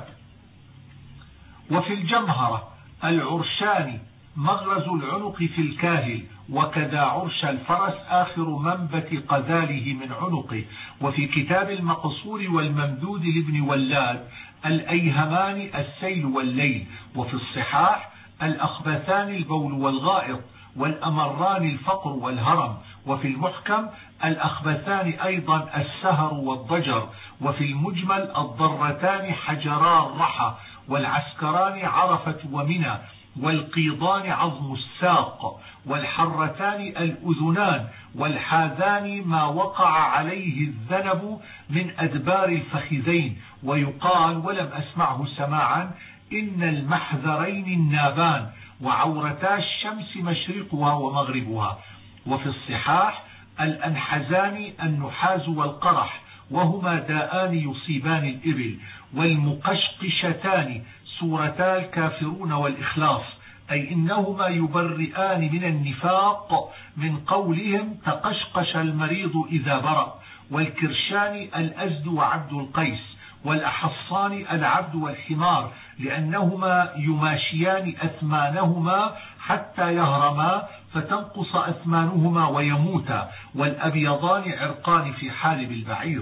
وفي الجمهرة: العرشان مغرز العنق في الكاهل، وكذا عرش الفرس آخر منبت قذاله من عنقه. وفي كتاب المقصور والممدود لابن ولاد: الأيهمان السيل والليل. وفي الصحاح: الأخبثان البول والغائط، والأمران الفقر والهرم. وفي المحكم: الأخبثان أيضا السهر والضجر. وفي المجمل: الضرتان حجرا الرحى، والعسكران عرفة ومنى، والقيضان عظم الساق، والحرتان الأذنان، والحاذان ما وقع عليه الذنب من أدبار الفخذين. ويقال ولم أسمعه سماعا: إن المحذرين النابان، وعورتا الشمس مشرقها ومغربها. وفي الصحاح: الأنحزان النحاز والقرح، وهما داءان يصيبان الإبل. والمقشقشتان سورتا الكافرون والإخلاص، أي إنهما يبرئان من النفاق من قولهم: تقشقش المريض إذا برأ. والكرشان الأزد وعبد القيس، والأحصان العبد والحمار، لأنهما يماشيان أثمانهما حتى يهرما فتنقص أثمانهما ويموتا. والأبيضان عرقان في حالب البعير.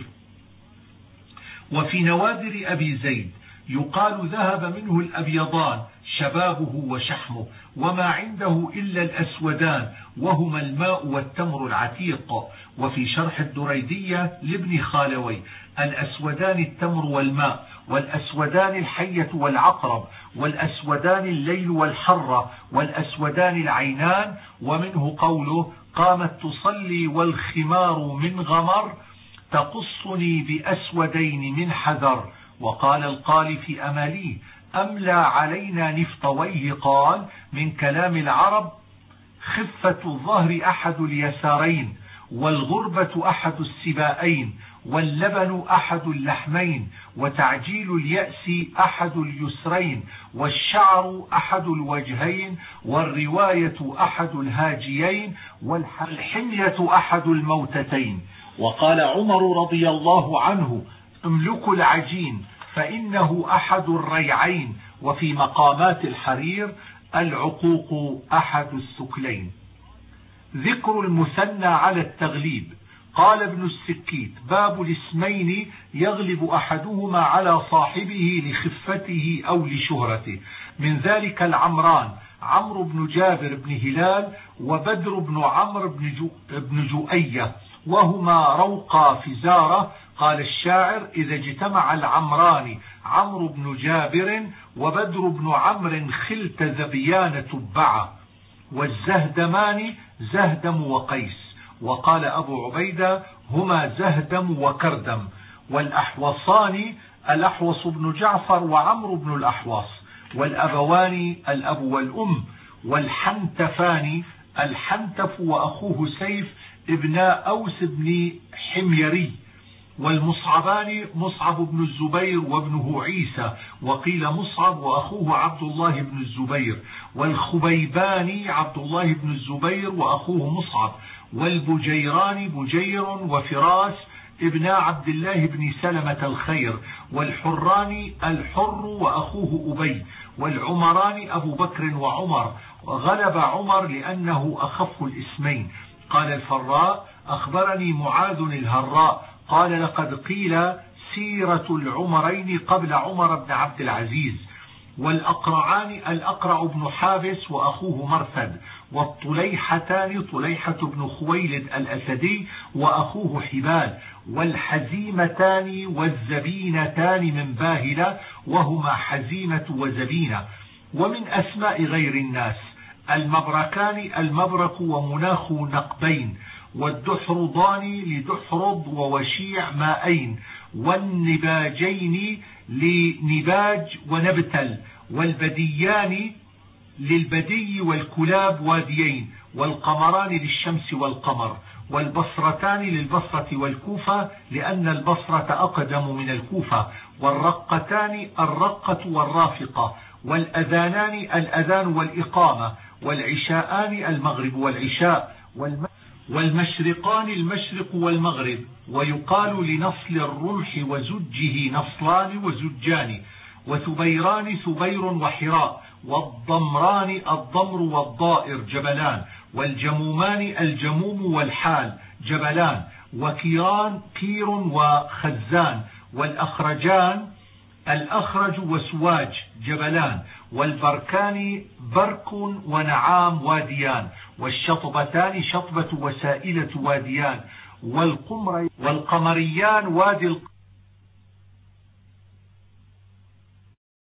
وفي نوادر أبي زيد يقال: ذهب منه الأبيضان شبابه وشحمه، وما عنده إلا الأسودان، وهما الماء والتمر العتيق. وفي شرح الدريدية لابن خالوي: الأسودان التمر والماء، والأسودان الحية والعقرب، والأسودان الليل والحرة، والأسودان العينان. ومنه قوله: قامت تصلي والخمار من غمر، تقصني بأسودين من حذر. وقال القالي في أمالي: أملى علينا نفطويه. قال: من كلام العرب: خفة الظهر أحد اليسارين، والغربة أحد السبائين، واللبن أحد اللحمين، وتعجيل اليأس أحد اليسرين، والشعر أحد الوجهين، والرواية أحد الهاجيين، والحمية أحد الموتتين. وقال عمر رضي الله عنه: املكوا العجين فإنه أحد الريعين. وفي مقامات الحرير: العقوق أحد السكلين. ذكر المثنى على التغليب. قال ابن السكيت: باب الاسمين يغلب أحدهما على صاحبه لخفته أو لشهرته، من ذلك العمران عمرو بن جابر بن هلال وبدر بن عمرو بن, جو بن جؤية وهما روقا فزارة. قال الشاعر: إذا اجتمع العمران عمرو بن جابر وبدر بن عمرو خلت ذبيان تبعا. والزهدمان زهدم وقيس. وقال أبو عبيدة: هما زهدم وكردم. والأحوصان الأحوص بن جعفر وعمرو بن الأحوص. والأبوان الأب والأم. والحنتفان الحنتف وأخوه سيف ابن أوس بن حميري. والمصعبان مصعب بن الزبير وابنه عيسى، وقيل مصعب وأخوه عبد الله بن الزبير. والخبيبان عبد الله بن الزبير وأخوه مصعب. والبجيران بجير وفراس ابن عبد الله بن سلمة الخير. والحران الحر وأخوه أبي. والعمران أبو بكر وعمر، غلب عمر لأنه أخف الاسمين. قال الفراء: أخبرني معاذ الهراء قال: لقد قيل سيرة العمرين قبل عمر بن عبد العزيز. والأقرعان الأقرع بن حابس وأخوه مرثد. والطليحتان طليحة بن خويلد الأسدي وأخوه حبال. والحزيمتان والزبينتان من باهلة وهما حزيمة وزبينة. ومن أسماء غير الناس: المبركان المبرك ومناخ نقبين. والدحرضان لدحرض ووشيع مائين. والنباجين لنباج ونبتل. والبديان للبدي والكلاب واديين. والقمران للشمس والقمر. والبصرتان للبصرة والكوفة لأن البصرة أقدم من الكوفة. والرقتان الرقة والرافقة. والأذانان الأذان والإقامة. والعشاءان المغرب والعشاء. والمشرقان المشرق والمغرب. ويقال لنصل الرمح وزجه نصلان وزجان. وثبيران ثبير وحراء. والضمران الضمر والضائر جبلان. والجمومان الجموم والحال جبلان. وكيران كير وخزان. والأخرجان الأخرج وسواج جبلان. والبركان برك ونعام واديان. والشطبتان شطبة وسائلة واديان. والقمر والقمريان وادي